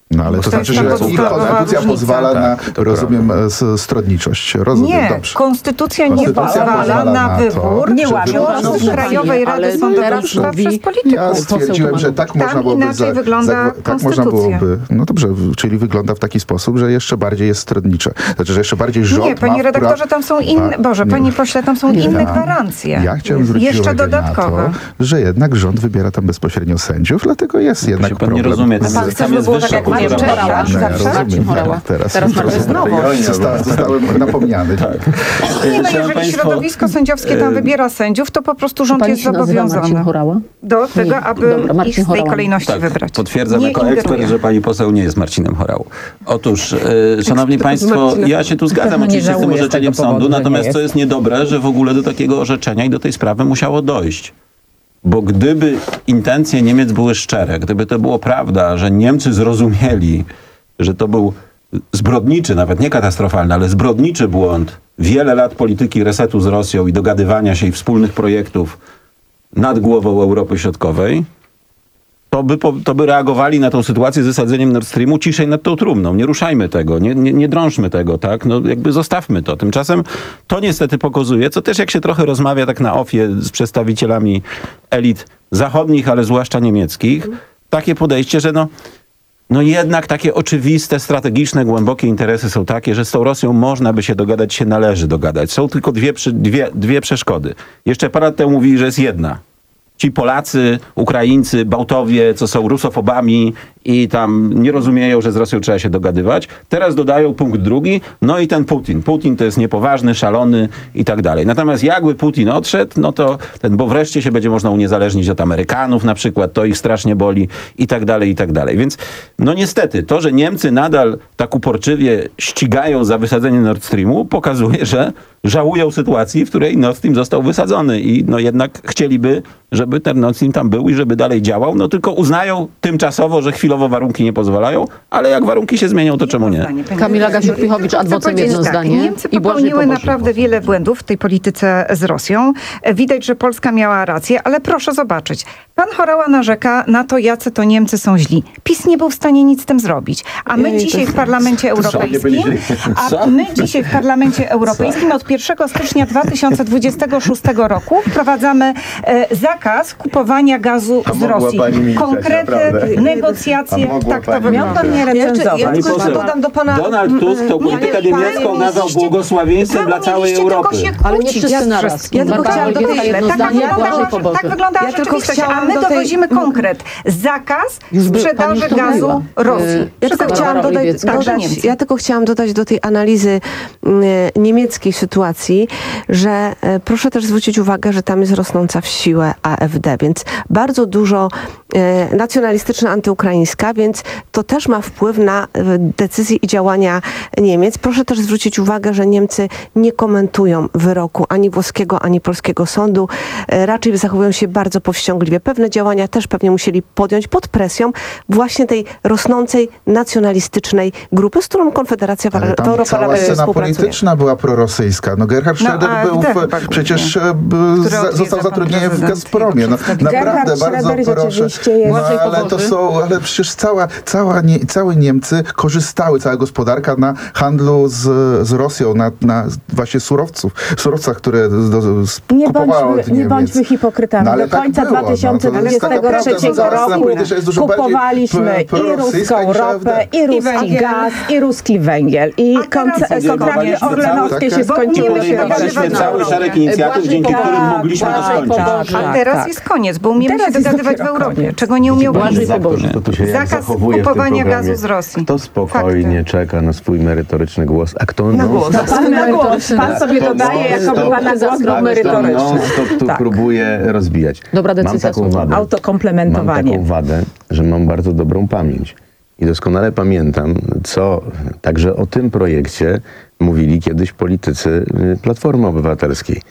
No ale to, To znaczy, jest że ta ich podstawowa konstytucja różnica. pozwala na, Tak, to rozumiem, s- stronniczość. Rozumiem, Nie, dobrze. konstytucja nie Konstytucja pozwala pozwala na na to, wybór Nie łamie członków prawa. Krajowej Rady Ale Sądownictwa teraz przez Ja polityków. stwierdziłem, że tak Tam można byłoby... inaczej wygląda tak można konstytucja. byłoby... No dobrze, czyli wygląda w taki sposób, że jeszcze bardziej jest stronnicze. Znaczy, że jeszcze bardziej rząd Nie, panie ma redaktorze, wpra- tam są inne, Ma- Boże, nie. panie pośle, tam są Nie. inne Ja- gwarancje. Ja chciałem zwrócić Jeszcze uwagę dodatkowe. na to, że jednak rząd wybiera tam bezpośrednio sędziów, dlatego jest jednak Pan nie problem. rozumie, tam z- jest, tam jest wyższa kultura Marcin prawna. Horała. No, ja Zawsze? rozumiem. Horała. Teraz, Teraz Marcin zostałem- Horała. Zostałem, zostałem napomniany. Tak. Nie, no Szanowni jeżeli państwo, środowisko sędziowskie tam e, wybiera sędziów, to po prostu rząd Pani jest się nazywa Marcin zobowiązany Horała? do tego, Nie. aby Dobra, Marcin ich z tej Horała. kolejności Tak, wybrać. potwierdzam Nie jako ekspert, ingeruję. że pani poseł nie jest Marcinem Horałą. Otóż, e, szanowni państwo, Marcinem. ja się tu zgadzam Pewno nie oczywiście z tym żałuję z orzeczeniem tego powodu, sądu, że nie natomiast jest. co jest niedobre, że w ogóle do takiego orzeczenia i do tej sprawy musiało dojść. Bo gdyby intencje Niemiec były szczere, gdyby to było prawda, że Niemcy zrozumieli, że to był zbrodniczy, nawet nie katastrofalny, ale zbrodniczy błąd wiele lat polityki resetu z Rosją i dogadywania się i wspólnych projektów nad głową Europy Środkowej, to by, po, to by reagowali na tą sytuację z wysadzeniem Nord Streamu ciszej nad tą trumną. Nie ruszajmy tego, nie, nie, nie drążmy tego, tak? No jakby zostawmy to. Tymczasem to niestety pokazuje, co też jak się trochę rozmawia tak na ofie z przedstawicielami elit zachodnich, ale zwłaszcza niemieckich, takie podejście, że no, no jednak takie oczywiste, strategiczne, głębokie interesy są takie, że z tą Rosją można by się dogadać, się należy dogadać. Są tylko dwie, przy- dwie, dwie przeszkody. Jeszcze parę lat temu mówili, że jest jedna. Ci Polacy, Ukraińcy, Bałtowie, co są rusofobami i tam nie rozumieją, że z Rosją trzeba się dogadywać. Teraz dodają punkt drugi, no i ten Putin. Putin to jest niepoważny, szalony i tak dalej. Natomiast jakby Putin odszedł, no to ten, bo wreszcie się będzie można uniezależnić od Amerykanów na przykład, to ich strasznie boli i tak dalej, i tak dalej. Więc no niestety, to, że Niemcy nadal tak uporczywie ścigają za wysadzenie Nord Streamu, pokazuje, że żałują sytuacji, w której Nord Stream został wysadzony i no jednak chcieliby, żeby ten Nord Stream tam był i żeby dalej działał, no tylko uznają tymczasowo, że chwilowo warunki nie pozwalają, ale jak warunki się zmienią, to czemu nie? Kamila Gasiuk-Pihowicz, Chcę ad vocem powiedzieć jedno tak, zdanie. Niemcy I Błażej popełniły Pobożny. naprawdę wiele błędów w tej polityce z Rosją. E, Widać, że Polska miała rację, ale proszę zobaczyć. Pan Horała narzeka na to, jacy to Niemcy są źli. PiS nie był w stanie nic z tym zrobić. A my Ej, to- dzisiaj w Parlamencie Europejskim, a my dzisiaj w Parlamencie Europejskim od pierwszego stycznia dwa tysiące dwudziestego szóstego roku wprowadzamy e, zakaz kupowania gazu z Rosji. Konkretne negocjacje, tak to wygląda. Ja jeszcze, ja Pani tylko poseł, dodam do pana... Donald Tusk tą Nie, politykę panie niemiecką ministrze, nazwał błogosławieństwem wy dla całej umieliście Europy. tylko się Ale nie kłócić. wszyscy Ja- naraz. Ja tylko Marta chciałam Wojciech, dodać... jedno Tak zdanie, wyglądała, Błażej Pobożny. tak wyglądała Ja tylko rzeczywistość, a chciałam my do tej- dowozimy konkret. Zakaz Już by- sprzedaży pani już to gazu mówiła. Rosji. Yy, Ja tylko, Barbara chciałam dodać, Oliwiecka. Także dodać, Niemcy. ja tylko chciałam dodać do tej analizy mm, niemieckiej sytuacji, że e, proszę też zwrócić uwagę, że tam jest rosnąca w siłę A F D, więc bardzo dużo e, nacjonalistyczna, antyukraińska, więc to też ma wpływ na e, decyzje i działania Niemiec. Proszę też zwrócić uwagę, że Niemcy nie komentują wyroku ani włoskiego, ani polskiego sądu. E, raczej zachowują się bardzo powściągliwie. Pewne działania też pewnie musieli podjąć pod presją właśnie tej rosnącej nacjonalistycznej grupy, z którą Konfederacja Ale tam Europa cała scena współpracuje. polityczna była prorosyjska. No Gerhard No, Schröder a był AfD w, chyba głównie, przecież e, b, który za, odwiedza został pan zatrudniony w prezydent Gazpromie. i No, przedstawiciel. naprawdę Gerhard bardzo Schröder proszę. rzeczywiście jest- No, Błażej ale to Pobożny. są, ale przecież cała, cała nie, całe Niemcy korzystały, cała gospodarka na handlu z, z Rosją, na, na właśnie surowców, surowcach, które do, do, Nie kupowała bądźmy, od nie Niemiec. bądźmy hipokrytami. No, ale Do końca tak było, dwa tysiące dwudziestego no, to jest taka trzeciego prawda, no, scena roku polityczna jest dużo bardziej kupowaliśmy p- i prorosyjska ruską niż ropę, AfD. i ruski węgiel. gaz, i ruski węgiel. I A teraz konce- jest kontrakty zobacz, orlenowskie tak, się bo skończyły. umiemy się Podejmowaliśmy dogadywać cały na szereg Europie. inicjatyw, Błażej dzięki Pobożny. którym mogliśmy to tak, skończyć. tak, A tak, teraz tak. jest koniec, bo umiemy Teraz się jest dogadywać w dopiero Europie, koniec. czego nie umiał Błażej PiS. Pobożny. To tu się jak Zakaz zachowuje w tym kupowania programie. gazu z Rosji. Kto spokojnie Fakty. czeka na swój merytoryczny głos, a kto Na non głos. stop- Pan, na głos. Pan sobie To dodaje jako non-stop- pana głos tak, był kto merytoryczny. non-stop tu Tak. próbuje rozbijać. Dobra Mam decyzja taką sądu. wadę. Mam Autokomplementowanie. taką wadę, że mam bardzo dobrą pamięć. I doskonale pamiętam, co także o tym projekcie mówili kiedyś politycy y, Platformy Obywatelskiej.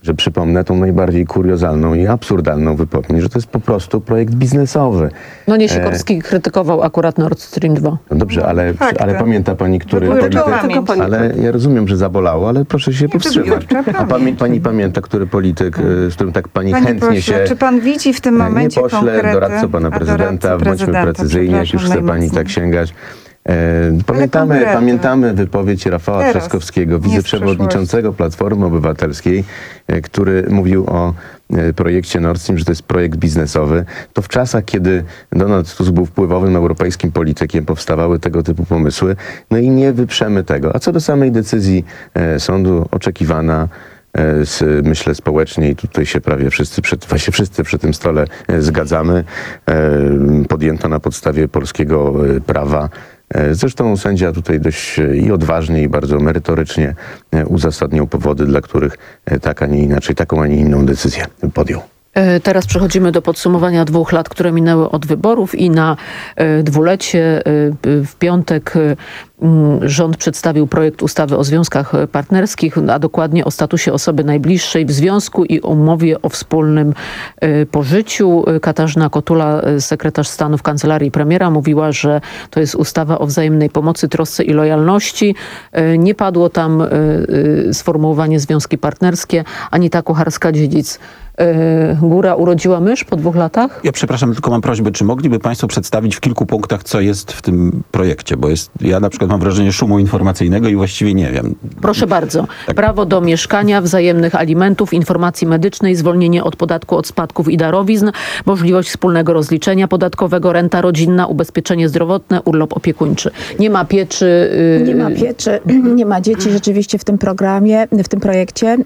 że przypomnę tą najbardziej kuriozalną i absurdalną wypowiedź, że to jest po prostu projekt biznesowy. No nie Sikorski e... krytykował akurat Nord Stream dwa. No dobrze, ale, ale pamięta pani, który polityk... Ale ja rozumiem, że zabolało, ale proszę się powstrzymać. A pani, pani pamięta, który polityk, z którym tak pani, pani chętnie pośle, się... Czy pan widzi w tym momencie nie pośle, konkrety? doradco pana prezydenta, doradcy bądźmy prezydenta, precyzyjni, jak już chce pani tak sięgać. E, pamiętamy, pamiętamy wypowiedź Rafała Teraz, Trzaskowskiego, wiceprzewodniczącego Platformy Obywatelskiej, e, który mówił o e, projekcie Nord Stream, że to jest projekt biznesowy. To w czasach, kiedy Donald Tusk był wpływowym europejskim politykiem, powstawały tego typu pomysły. No i nie wyprzemy tego. A co do samej decyzji e, sądu, oczekiwana, Z, myślę społecznie i tutaj się prawie wszyscy, przy, właśnie wszyscy przy tym stole zgadzamy, podjęto na podstawie polskiego prawa. Zresztą sędzia tutaj dość i odważnie, i bardzo merytorycznie uzasadniał powody, dla których tak, a nie inaczej, taką, a nie inną decyzję podjął. Teraz przechodzimy do podsumowania dwóch lat, które minęły od wyborów i na dwulecie w piątek rząd przedstawił projekt ustawy o związkach partnerskich, a dokładnie o statusie osoby najbliższej w związku i umowie o wspólnym pożyciu. Katarzyna Kotula, sekretarz stanu w kancelarii premiera, mówiła, że to jest ustawa o wzajemnej pomocy, trosce i lojalności. Nie padło tam sformułowanie związki partnerskie. Anita Kucharska-Dziedzic. Góra urodziła mysz po dwóch latach? Ja przepraszam, tylko mam prośbę, czy mogliby państwo przedstawić w kilku punktach, co jest w tym projekcie? Bo jest, ja na przykład mam wrażenie szumu informacyjnego i właściwie nie wiem. Proszę bardzo. Tak. Prawo do mieszkania, wzajemnych alimentów, informacji medycznej, zwolnienie od podatku od spadków i darowizn, możliwość wspólnego rozliczenia podatkowego, renta rodzinna, ubezpieczenie zdrowotne, urlop opiekuńczy. Nie ma pieczy. Yy... Nie ma pieczy, nie ma dzieci rzeczywiście w tym programie, w tym projekcie.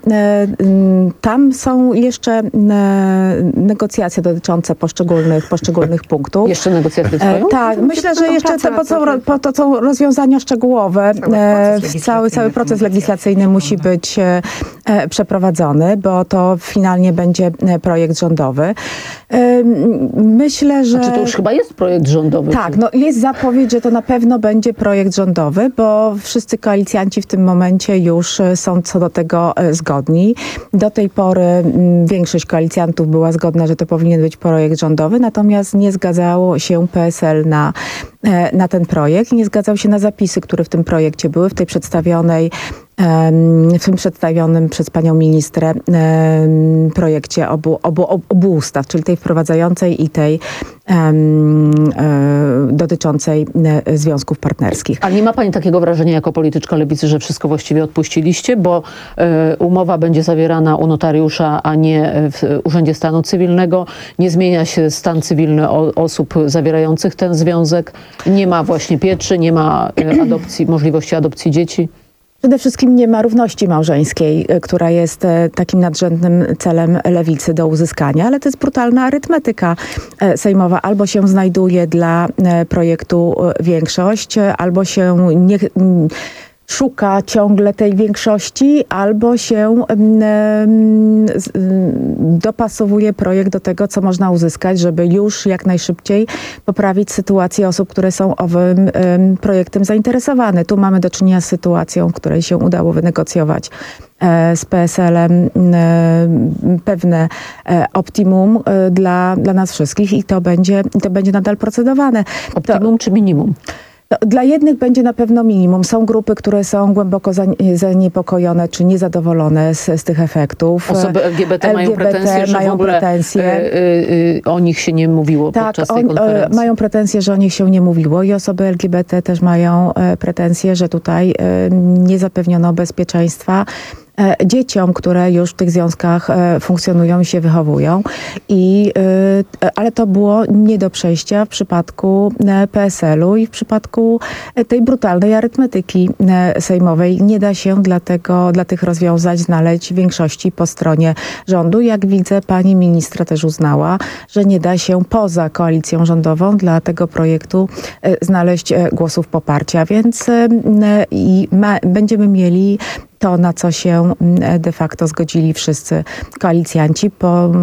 Tam są jeszcze negocjacje dotyczące poszczególnych, poszczególnych punktów. Jeszcze negocjacje trwają? Tak, myślę, że jeszcze te, po co, po to są rozwiązania szczegółowe. Cały, cały proces legislacyjny musi być przeprowadzony, bo to finalnie będzie projekt rządowy. Myślę, że... Znaczy to już chyba jest projekt rządowy. Tak, no jest zapowiedź, że to na pewno będzie projekt rządowy, bo wszyscy koalicjanci w tym momencie już są co do tego zgodni. Do tej pory większość koalicjantów była zgodna, że to powinien być projekt rządowy, natomiast nie zgadzało się P S L na, na ten projekt i nie zgadzał się na zapisy, które w tym projekcie były, w tej przedstawionej w tym przedstawionym przez panią ministrę projekcie obu, obu, obu ustaw, czyli tej wprowadzającej i tej um, dotyczącej związków partnerskich. A nie ma pani takiego wrażenia jako polityczka lewicy, że wszystko właściwie odpuściliście, bo y, umowa będzie zawierana u notariusza, a nie w Urzędzie Stanu Cywilnego. Nie zmienia się stan cywilny o, osób zawierających ten związek. Nie ma właśnie pieczy, nie ma y, adopcji, możliwości adopcji dzieci. Przede wszystkim nie ma równości małżeńskiej, która jest takim nadrzędnym celem lewicy do uzyskania, ale to jest brutalna arytmetyka sejmowa. Albo się znajduje dla projektu większość, albo się nie... szuka ciągle tej większości, albo się um, dopasowuje projekt do tego, co można uzyskać, żeby już jak najszybciej poprawić sytuację osób, które są owym um, projektem zainteresowane. Tu mamy do czynienia z sytuacją, w której się udało wynegocjować e, z P S L-em e, pewne e, optimum e, dla, dla nas wszystkich i to będzie, to będzie nadal procedowane. Optimum to, czy minimum? No, dla jednych będzie na pewno minimum. Są grupy, które są głęboko zaniepokojone czy niezadowolone z, z tych efektów. Osoby L G B T, L G B T mają pretensje, że mają w ogóle pretensje. Y, y, y, o nich się nie mówiło tak, podczas tej on, konferencji. Mają pretensje, że o nich się nie mówiło i osoby L G B T też mają pretensje, że tutaj nie zapewniono bezpieczeństwa dzieciom, które już w tych związkach funkcjonują i się wychowują. I, ale to było nie do przejścia w przypadku P S L-u i w przypadku tej brutalnej arytmetyki sejmowej. Nie da się dlatego, dla tych rozwiązań znaleźć większości po stronie rządu. Jak widzę, pani ministra też uznała, że nie da się poza koalicją rządową dla tego projektu znaleźć głosów poparcia. Więc i ma, będziemy mieli to, na co się de facto zgodzili wszyscy koalicjanci, po,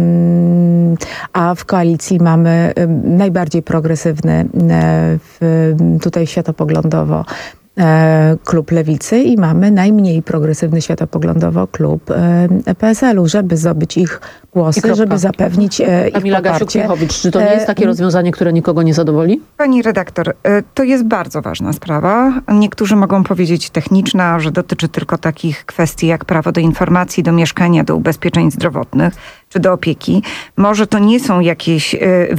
a w koalicji mamy najbardziej progresywny tutaj światopoglądowo e, klub Lewicy i mamy najmniej progresywny światopoglądowo klub e, P S L u, żeby zdobyć ich głosy, żeby zapewnić e, ich Kamila poparcie. Gasiuk-Pihowicz, czy to nie jest takie rozwiązanie, które nikogo nie zadowoli? Pani redaktor, to jest bardzo ważna sprawa. Niektórzy mogą powiedzieć techniczna, że dotyczy tylko takich kwestii jak prawo do informacji, do mieszkania, do ubezpieczeń zdrowotnych czy do opieki. Może to nie są jakieś,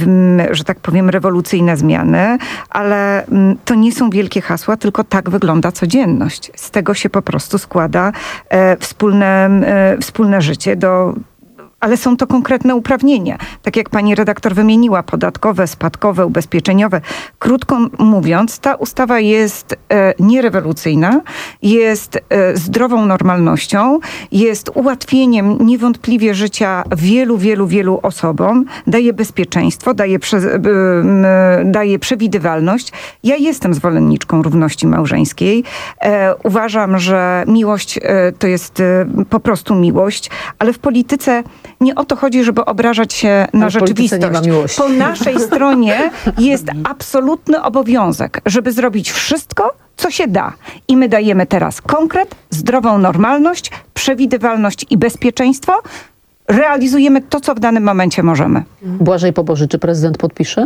że tak powiem, rewolucyjne zmiany, ale to nie są wielkie hasła, tylko tak wygląda codzienność. Z tego się po prostu składa wspólne, wspólne życie do... Ale są to konkretne uprawnienia. Tak jak pani redaktor wymieniła, podatkowe, spadkowe, ubezpieczeniowe. Krótko mówiąc, ta ustawa jest e, nierewolucyjna, jest e, zdrową normalnością, jest ułatwieniem niewątpliwie życia wielu, wielu, wielu osobom, daje bezpieczeństwo, daje, prze, e, e, daje przewidywalność. Ja jestem zwolenniczką równości małżeńskiej. E, uważam, że miłość e, to jest e, po prostu miłość, ale w polityce nie o to chodzi, żeby obrażać się na Ale w polityce nie ma rzeczywistość. miłości. Po naszej stronie jest absolutny obowiązek, żeby zrobić wszystko, co się da. I my dajemy teraz konkret, zdrową normalność, przewidywalność i bezpieczeństwo. Realizujemy to, co w danym momencie możemy. Błażej Poboży, czy prezydent podpisze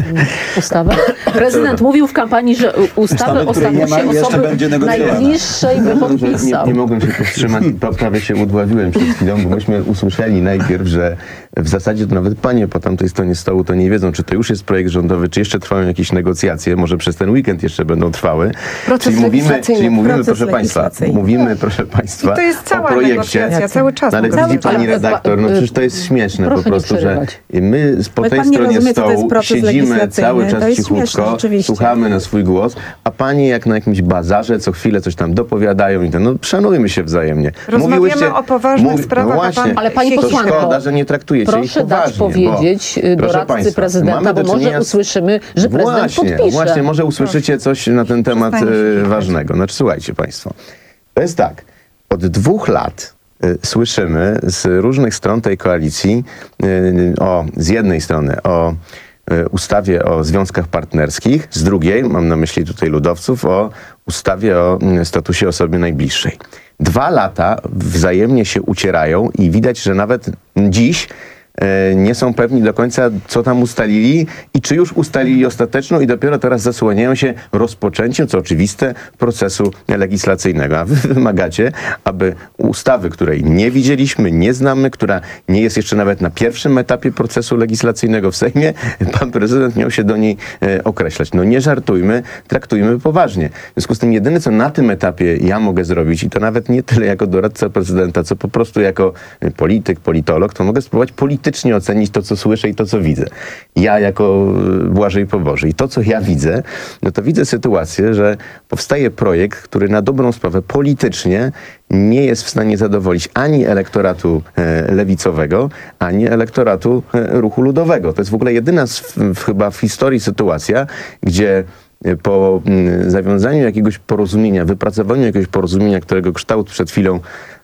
ustawę? Prezydent mówił w kampanii, że ustawę o statusie osoby najbliższej by podpisał. Nie, nie mogłem się powstrzymać i prawie się udławiłem przed chwilą, bo myśmy usłyszeli najpierw, że w zasadzie to nawet panie po tamtej stronie stołu to nie wiedzą, czy to już jest projekt rządowy, czy jeszcze trwają jakieś negocjacje, może przez ten weekend jeszcze będą trwały. Proces czyli mówimy, legislacyjny. czyli mówimy Proces proszę państwa, mówimy, proszę państwa, I to jest cała o projekcie. negocjacja, cały czas. No, ale Cały widzi pani czas. redaktor, no przecież to jest śmieszne Proszę po prostu, nie że przerywać. my po Ale tej pan nie stronie rozumie, co to jest stołu proces siedzimy legislacyjny. cały To czas jest śmieszne, cichutko, rzeczywiście. słuchamy na swój głos, a panie jak na jakimś bazarze co chwilę coś tam dopowiadają i to, no szanujmy się wzajemnie. Rozmawiamy Mówiłyście- o poważnych mówi- sprawach, no a właśnie, pan Ale pani się to posłanko, szkoda, że nie traktujecie ich Proszę dać poważnie, powiedzieć bo, proszę doradcy państwa, prezydenta, mamy bo do może czynienia z- usłyszymy, że prezydent Właśnie, podpisze. właśnie, może usłyszycie coś na ten temat Przestańcie się e, kichać. ważnego. Znaczy, słuchajcie państwo, to jest tak, od dwóch lat y, słyszymy z różnych stron tej koalicji y, o, z jednej strony o y, ustawie o związkach partnerskich, z drugiej, mam na myśli tutaj ludowców, o ustawie o y, statusie osoby najbliższej. Dwa lata wzajemnie się ucierają i widać, że nawet dziś e, nie są pewni do końca, co tam ustalili i czy już ustalili ostateczną i dopiero teraz zasłaniają się rozpoczęciem, co oczywiste, procesu legislacyjnego. A wy wymagacie, aby ustawy, której nie widzieliśmy, nie znamy, która nie jest jeszcze nawet na pierwszym etapie procesu legislacyjnego w Sejmie, pan prezydent miał się do niej e, określać. No nie żartujmy, traktujmy poważnie. W związku z tym jedyne, co na tym etapie ja mogę zrobić i to nawet nie tyle jako doradca prezydenta, co po prostu jako e, polityk, politolog, to mogę spróbować politycznie ocenić to, co słyszę i to, co widzę. Ja jako e, Błażej Poboży. I to, co ja widzę, no to widzę sytuację, że powstaje projekt, który na dobrą sprawę politycznie nie jest w stanie zadowolić ani elektoratu e, lewicowego, ani elektoratu e, ruchu ludowego. To jest w ogóle jedyna z, w, chyba w historii sytuacja, gdzie e, po m, zawiązaniu jakiegoś porozumienia, wypracowaniu jakiegoś porozumienia, którego kształt przed chwilą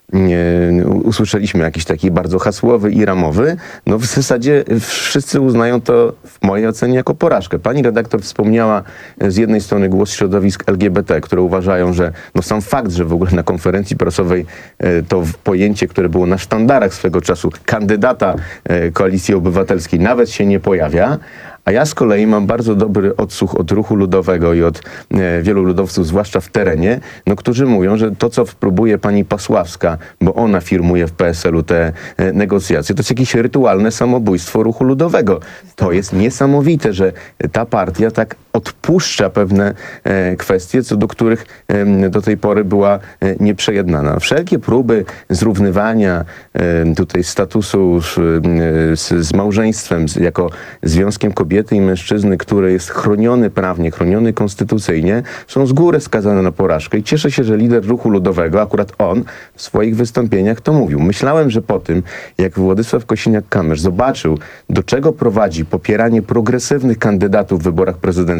nie, usłyszeliśmy jakiś taki bardzo hasłowy i ramowy, no w zasadzie wszyscy uznają to w mojej ocenie jako porażkę. Pani redaktor wspomniała z jednej strony głos środowisk L G B T, które uważają, że no sam fakt, że w ogóle na konferencji prasowej e, to pojęcie, które było na sztandarach swego czasu kandydata e, Koalicji Obywatelskiej nawet się nie pojawia. A ja z kolei mam bardzo dobry odsłuch od ruchu ludowego i od e, wielu ludowców, zwłaszcza w terenie, no, którzy mówią, że to, co próbuje pani Pasławska, bo ona firmuje w P S L u te e, negocjacje, to jest jakieś rytualne samobójstwo ruchu ludowego. To jest niesamowite, że ta partia tak odpuszcza pewne e, kwestie, co do których e, do tej pory była e, nieprzejednana. Wszelkie próby zrównywania e, tutaj statusu z, e, z, z małżeństwem, z, jako związkiem kobiety i mężczyzny, który jest chroniony prawnie, chroniony konstytucyjnie, są z góry skazane na porażkę. I cieszę się, że lider ruchu ludowego, akurat on, w swoich wystąpieniach to mówił. Myślałem, że po tym, jak Władysław Kosiniak-Kamysz zobaczył, do czego prowadzi popieranie progresywnych kandydatów w wyborach prezydenckich,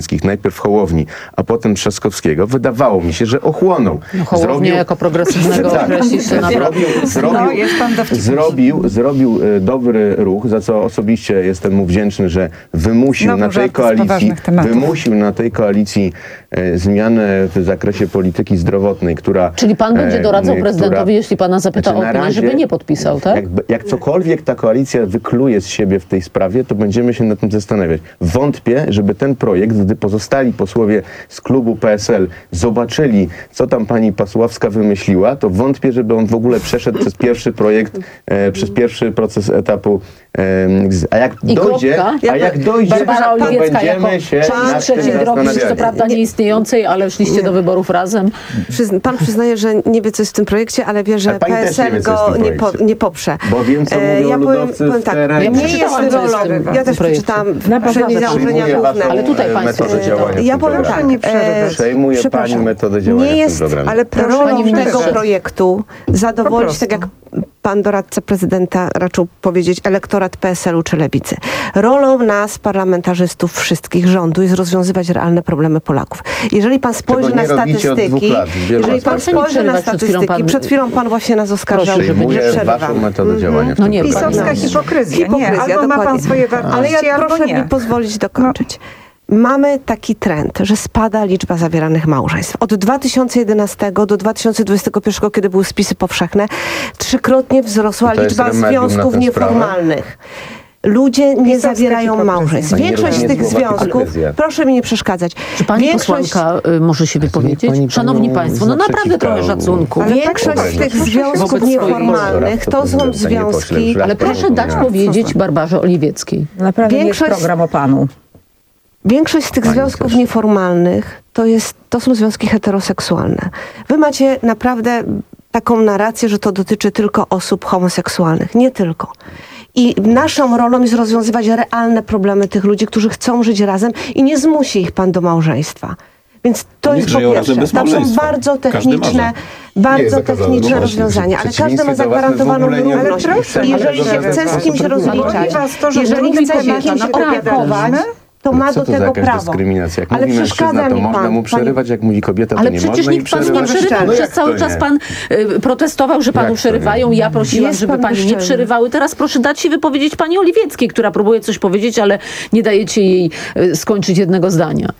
Kaczyńskich, najpierw Hołowni, a potem Trzaskowskiego, wydawało mi się, że ochłonął. No, Hołownię jako progresywnego tak, określić to naprawdę. Zrobił, No, jest pan dowcipny. zrobił, zrobił e, dobry ruch, za co osobiście jestem mu wdzięczny, że wymusił Znowu na tej żarty z koalicji, poważnych tematów. wymusił na tej koalicji e, zmianę w zakresie polityki zdrowotnej, która... Czyli pan będzie doradzał e, prezydentowi, która, jeśli pana zapyta znaczy, o na opinię, razie, żeby nie podpisał, tak? Jak, jak cokolwiek ta koalicja wykluje z siebie w tej sprawie, to będziemy się nad tym zastanawiać. Wątpię, żeby ten projekt, gdy pozostali posłowie z klubu P S L zobaczyli, co tam pani Pasławska wymyśliła, to wątpię, żeby on w ogóle przeszedł przez pierwszy projekt, e, przez pierwszy proces etapu. E, a jak I dojdzie, kropka. a jak dojdzie, Barbara to Oliwiecka jako będziemy się część nad tym trzeciej drogi, co zastanawiali. prawda nieistniejącej, ale szliście do wyborów razem. Przyzn- Pan przyznaje, że nie wie, co jest w tym projekcie, ale wie, że Ale pani też nie P S L wie, co jest w go tym nie, po, projekcie. nie poprze. Bo wiem, co E, mówią ja powiem, ludowcy powiem w tak, terenie. nie jest przeczytałam, co jest w rolą, tym ja też projekcie. przeczytałam Na poważnie poprzednie założenia Przyjmuję główne. waszą, Ale tutaj e, państwo metodę przeczytało. działania w Ja tym powiem programie. tak, nie przerywać. Przejmuje pani przepraszam. metodę działania Nie w tym jest, programie. ale Proszę, rolą pani tego minister. projektu zadowolić, Po tak prostu. jak pan doradca prezydenta raczył powiedzieć, elektorat P S L-u czy Lewicy. Rolą nas, parlamentarzystów wszystkich rządu jest rozwiązywać realne problemy Polaków. Jeżeli pan spojrzy Czego na nie robicie od dwóch statystyki, lat w wielu jeżeli pan aspektach. spojrzy na Przed chwilą statystyki, pan- przed chwilą pan właśnie nas oskarżał, Proszę, żeby nie Przyjmuję przerywam. waszą metodę działania w No tym nie, programie. Pisowska hipokryzja. Nie, Hipokryzja, albo ma pan dokładnie. swoje wartości, Ale ja albo proszę nie. mi pozwolić dokończyć. Mamy taki trend, że spada liczba zawieranych małżeństw. Od dwa tysiące jedenastego do dwa tysiące dwudziestego pierwszego, kiedy były spisy powszechne, trzykrotnie wzrosła To jest liczba remedium na związków tę sprawę? nieformalnych. Ludzie nie Pisowska zawierają hipokryzja. małżeństw. Pani Większość z rozumie tych słowa związków, hipokryzja. proszę mi nie przeszkadzać, Czy pani większość, posłanka y, może się wypowiedzieć? pani Szanowni panią państwo, no naprawdę naprzeciwko- trochę szacunku. Ale większość tak z tych uważam. związków Wobec swoich nieformalnych to są prezydenta nie pośle, związki... już raz Ale proszę pani dać wspomniała. powiedzieć Barbarze Oliwieckiej. Naprawdę nie Większość- jest program o panu. Większość z tych Pani związków też. nieformalnych to, jest, to są związki heteroseksualne. Wy macie naprawdę taką narrację, że to dotyczy tylko osób homoseksualnych. Nie tylko. I naszą rolą jest rozwiązywać realne problemy tych ludzi, którzy chcą żyć razem i nie zmusi ich pan do małżeństwa. Więc to Niech jest po żyją razem pierwsze. bez Tam są małżeństwa. bardzo Każdy techniczne, może. Nie bardzo jest zakazane, techniczne no właśnie, rozwiązania, w ale każdy ma przeciwieństwie do was, my w zagwarantowaną ogóle nie równość. proszę, I jeżeli ale się proszę, chce z kimś proszę, rozliczać, boli was to, że jeżeli drugi chce się kobieta kimś naprawdę opiekować, ważne? to ma Co do to za tego jakaś prawo. dyskryminacja? Jak Ale mówi mężczyzna, przeszkadza to mi można pan, mu przerywać, jak mówi kobieta, to Ale nie przecież można nikt i panu nie przerywać. przerywał. No Przez jak cały to czas nie? pan y, protestował, że panu Jak to przerywają. Ja prosiłam, Jest żeby pan pani nie bezczelny. przerywały. Teraz proszę dać się wypowiedzieć pani Oliwieckiej, która próbuje coś powiedzieć, ale nie dajecie jej y, skończyć jednego zdania.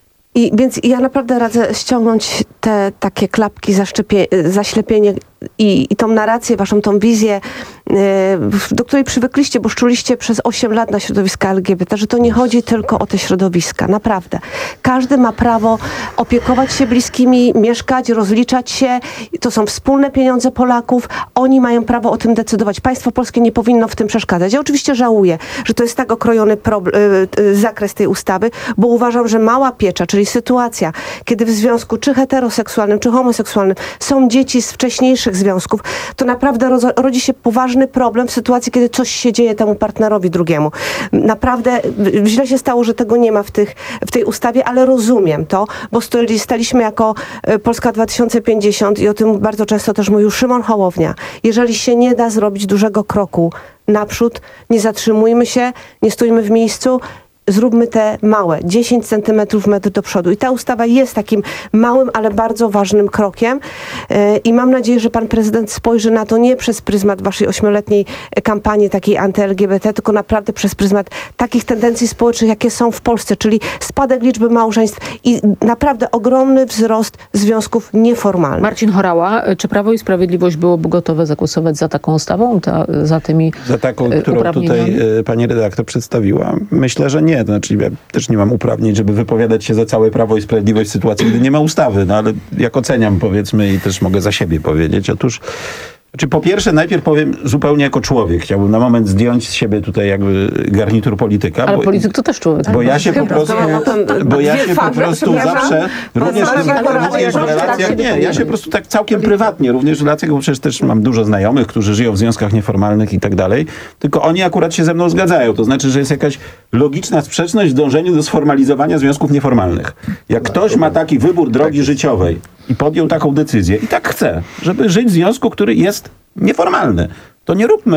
I więc ja naprawdę radzę ściągnąć te takie klapki, zaszczepie, zaślepienie i, i tą narrację, waszą tą wizję, yy, do której przywykliście, bo szczuliście przez osiem lat na środowiska L G B T, że to nie chodzi tylko o te środowiska. Naprawdę. Każdy ma prawo opiekować się bliskimi, mieszkać, rozliczać się. To są wspólne pieniądze Polaków. Oni mają prawo o tym decydować. Państwo polskie nie powinno w tym przeszkadzać. Ja oczywiście żałuję, że to jest tak okrojony problem, yy, zakres tej ustawy, bo uważam, że mała piecza, czyli sytuacja, kiedy w związku czy heteroseksualnym, czy homoseksualnym są dzieci z wcześniejszych związków, to naprawdę roz- rodzi się poważny problem w sytuacji, kiedy coś się dzieje temu partnerowi drugiemu. Naprawdę y, źle się stało, że tego nie ma w, tych, w tej ustawie, ale rozumiem to, bo stali- staliśmy jako y, Polska dwa tysiące pięćdziesiąt i o tym bardzo często też mówił Szymon Hołownia. Jeżeli się nie da zrobić dużego kroku naprzód, nie zatrzymujmy się, nie stójmy w miejscu, zróbmy te małe, dziesięć centymetrów, metr do przodu. I ta ustawa jest takim małym, ale bardzo ważnym krokiem. Yy, I mam nadzieję, że pan prezydent spojrzy na to nie przez pryzmat waszej ośmioletniej kampanii takiej anty-L G B T, tylko naprawdę przez pryzmat takich tendencji społecznych, jakie są w Polsce, czyli spadek liczby małżeństw i naprawdę ogromny wzrost związków nieformalnych. Marcin Horała, czy Prawo i Sprawiedliwość byłoby gotowe zagłosować za taką ustawą, ta, za tymi Za taką, y, którą uprawnieniami? tutaj y, pani redaktor przedstawiła? Myślę, że nie. To znaczy, ja też nie mam uprawnień, żeby wypowiadać się za całe Prawo i Sprawiedliwość w sytuacji, gdy nie ma ustawy. No ale jak oceniam, powiedzmy, i też mogę za siebie powiedzieć. Otóż, znaczy po pierwsze, najpierw powiem zupełnie jako człowiek. Chciałbym na moment zdjąć z siebie tutaj jakby garnitur polityka. Ale bo, polityk to też człowiek. Bo ja się po prostu, bo ja się po prostu zawsze, również, w tym- również w relacjach, nie, ja się po prostu tak całkiem prywatnie, również w relacjach, bo przecież też mam dużo znajomych, którzy żyją w związkach nieformalnych i tak dalej, tylko oni akurat się ze mną zgadzają. To znaczy, że jest jakaś logiczna sprzeczność w dążeniu do sformalizowania związków nieformalnych. Jak ktoś ma taki wybór drogi życiowej i podjął taką decyzję i tak chce, żeby żyć w związku, który jest nieformalny, to nie róbmy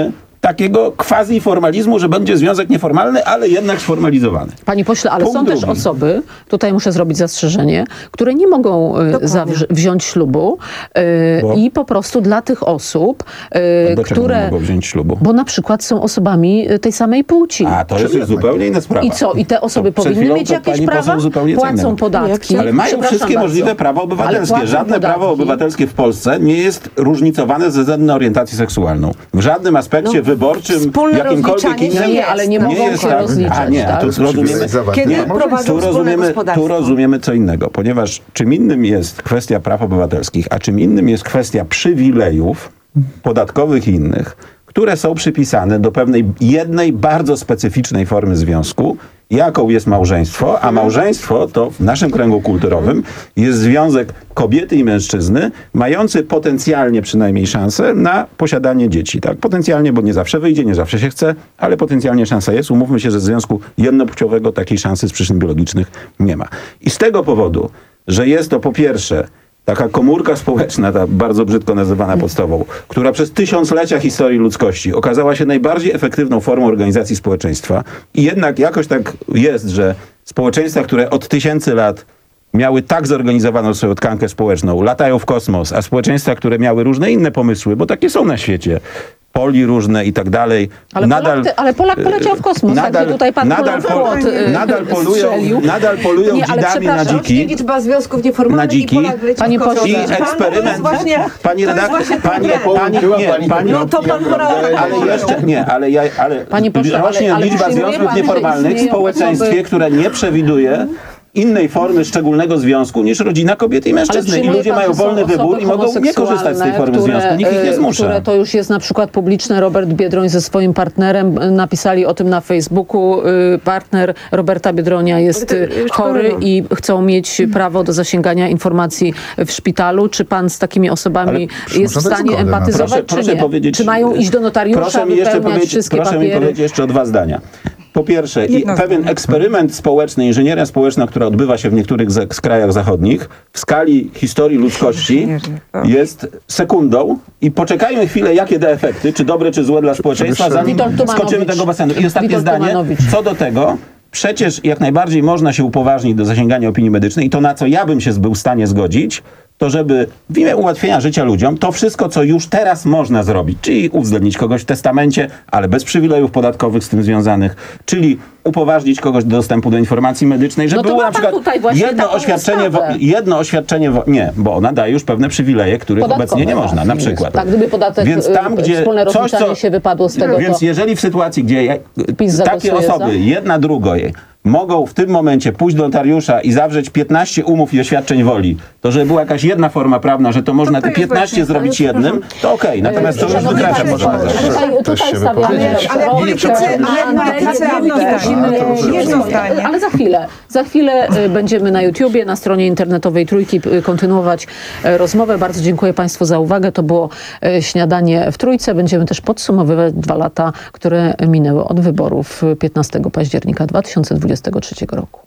takiego quasi-formalizmu, że będzie związek nieformalny, ale jednak sformalizowany. Panie pośle, ale Punkt są drugi. też osoby, tutaj muszę zrobić zastrzeżenie, które nie mogą y, zawrz- wziąć ślubu y, Bo? i po prostu dla tych osób, y, Do czego które... nie mogą wziąć ślubu? Bo na przykład są osobami y, tej samej płci. A to jest już zupełnie inna sprawa. I co? I te osoby To przed powinny chwilą mieć to jakieś pani prawa? poseł zupełnie co Płacą innego. podatki. Ale mają Przepraszam wszystkie bardzo. możliwe prawa Ale obywatelskie. płacą Żadne podatki. prawo obywatelskie w Polsce nie jest różnicowane ze względu na orientację seksualną. W żadnym aspekcie No, wyborczym, wspólne jakimkolwiek rozliczanie innym się Nie, ale nie mogą jest się tak. rozliczać. A nie, tak? tu rozumiemy, Kiedy nie, prowadzą tu wspólne rozumiemy, gospodarstwo? tu rozumiemy co innego, ponieważ czym innym jest kwestia praw obywatelskich, a czym innym jest kwestia przywilejów podatkowych i innych, które są przypisane do pewnej jednej bardzo specyficznej formy związku, jaką jest małżeństwo, a małżeństwo to w naszym kręgu kulturowym jest związek kobiety i mężczyzny, mający potencjalnie przynajmniej szansę na posiadanie dzieci. Tak? Potencjalnie, bo nie zawsze wyjdzie, nie zawsze się chce, ale potencjalnie szansa jest. Umówmy się, że w związku jednopłciowego takiej szansy z przyczyn biologicznych nie ma. I z tego powodu, że jest to po pierwsze taka komórka społeczna, ta bardzo brzydko nazywana podstawą, która przez tysiąclecia historii ludzkości okazała się najbardziej efektywną formą organizacji społeczeństwa i jednak jakoś tak jest, że społeczeństwa, które od tysięcy lat miały tak zorganizowaną swoją tkankę społeczną, latają w kosmos, a społeczeństwa, które miały różne inne pomysły, bo takie są na świecie, poli różne i tak dalej. Ale, nadal, Polak, ale Polak poleciał w kosmos, nadal, tak tutaj pan nadal, Polak pol, y, nadal polują, strzelił. nadal polują Nie, ale dzidami na przepraszam, dziki. Liczba związków nieformalnych Na dziki. i Polak leci Panie w kosmos. pośle. I eksperyment. Właśnie, Pani redaktor, pani, pani, nie, pani, no to pan ale jeszcze nie, ale ja, ale Panie pośle, rośnie ale- ale liczba przyjmuje związków pan, że nieformalnych w istnieją społeczeństwie, osoby- które nie przewiduje innej formy szczególnego związku niż rodzina kobiety i mężczyzny. I przyjmuje ludzie pan, mają że są wolny osoby wybór i mogą nie korzystać z tej formy które, związku. Nikt ich nie e, zmusza. Które to już jest na przykład publiczne. Robert Biedroń ze swoim partnerem e, napisali o tym na Facebooku. E, Partner Roberta Biedronia jest e, chory i chcą mieć prawo do zasięgania informacji w szpitalu. Czy pan z takimi osobami Ale jest w można stanie bez zgody na to. empatyzować, Proszę- czy proszę nie? powiedzieć- Czy mają iść do notariusza, Proszę mi jeszcze wypełniać powiedzieć, wszystkie proszę mi papiery? powiedzieć jeszcze o dwa zdania. Po pierwsze, i Jedno pewien zdanie. eksperyment społeczny, inżynieria społeczna, która odbywa się w niektórych z, z krajach zachodnich, w skali historii ludzkości Inżynieria, tak. jest sekundą i poczekajmy chwilę, jakie da efekty, czy dobre, czy złe dla społeczeństwa, zanim Witold Tumanowicz. skoczymy tego basenu. I ostatnie Witold zdanie, Tumanowicz. co do tego, przecież jak najbardziej można się upoważnić do zasięgania opinii medycznej i to, na co ja bym się był w stanie zgodzić, to żeby w imię ułatwienia życia ludziom, to wszystko, co już teraz można zrobić, czyli uwzględnić kogoś w testamencie, ale bez przywilejów podatkowych z tym związanych, czyli upoważnić kogoś do dostępu do informacji medycznej, żeby No to było ma na pan przykład tutaj właśnie jedno taką oświadczenie, wo, ustawę. jedno oświadczenie, wo, nie, bo ona daje już pewne przywileje, których Podatkowe, obecnie nie tak. można, na przykład. Tak, gdyby podatek, Więc tam, y, gdzie wspólne coś, rozliczanie co, się wypadło z tego, Więc to jeżeli w sytuacji, gdzie ja, PiS takie zagłosuje osoby, za? jedna drugiej, mogą w tym momencie pójść do notariusza i zawrzeć piętnaście umów i oświadczeń woli, to żeby była jakaś jedna forma prawna, że to można to te jest piętnaście właśnie- zrobić ale jednym, to okej. Natomiast to już Szanowni wykracza państwo, poza to. Tutaj, Też tutaj się stawiamy wypowiedzieć. Ale rolkę, politycy- Andrzej, politycy- jedno jedno musimy- zdanie. A, to jedno zdanie. Ale za chwilę. Za chwilę y, będziemy na YouTubie, na stronie internetowej Trójki y, kontynuować y, rozmowę. Bardzo dziękuję Państwu za uwagę. To było y, śniadanie w Trójce. Będziemy też podsumowywać dwa lata, które minęły od wyborów piętnastego października dwa tysiące dwudziestego trzeciego roku.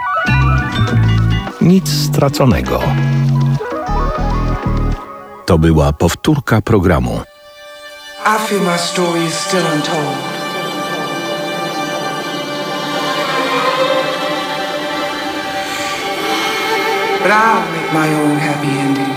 Nic straconego. To była powtórka programu. I feel my story is still untold. But I'll make my own happy ending.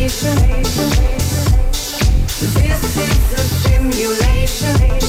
This is a simulation.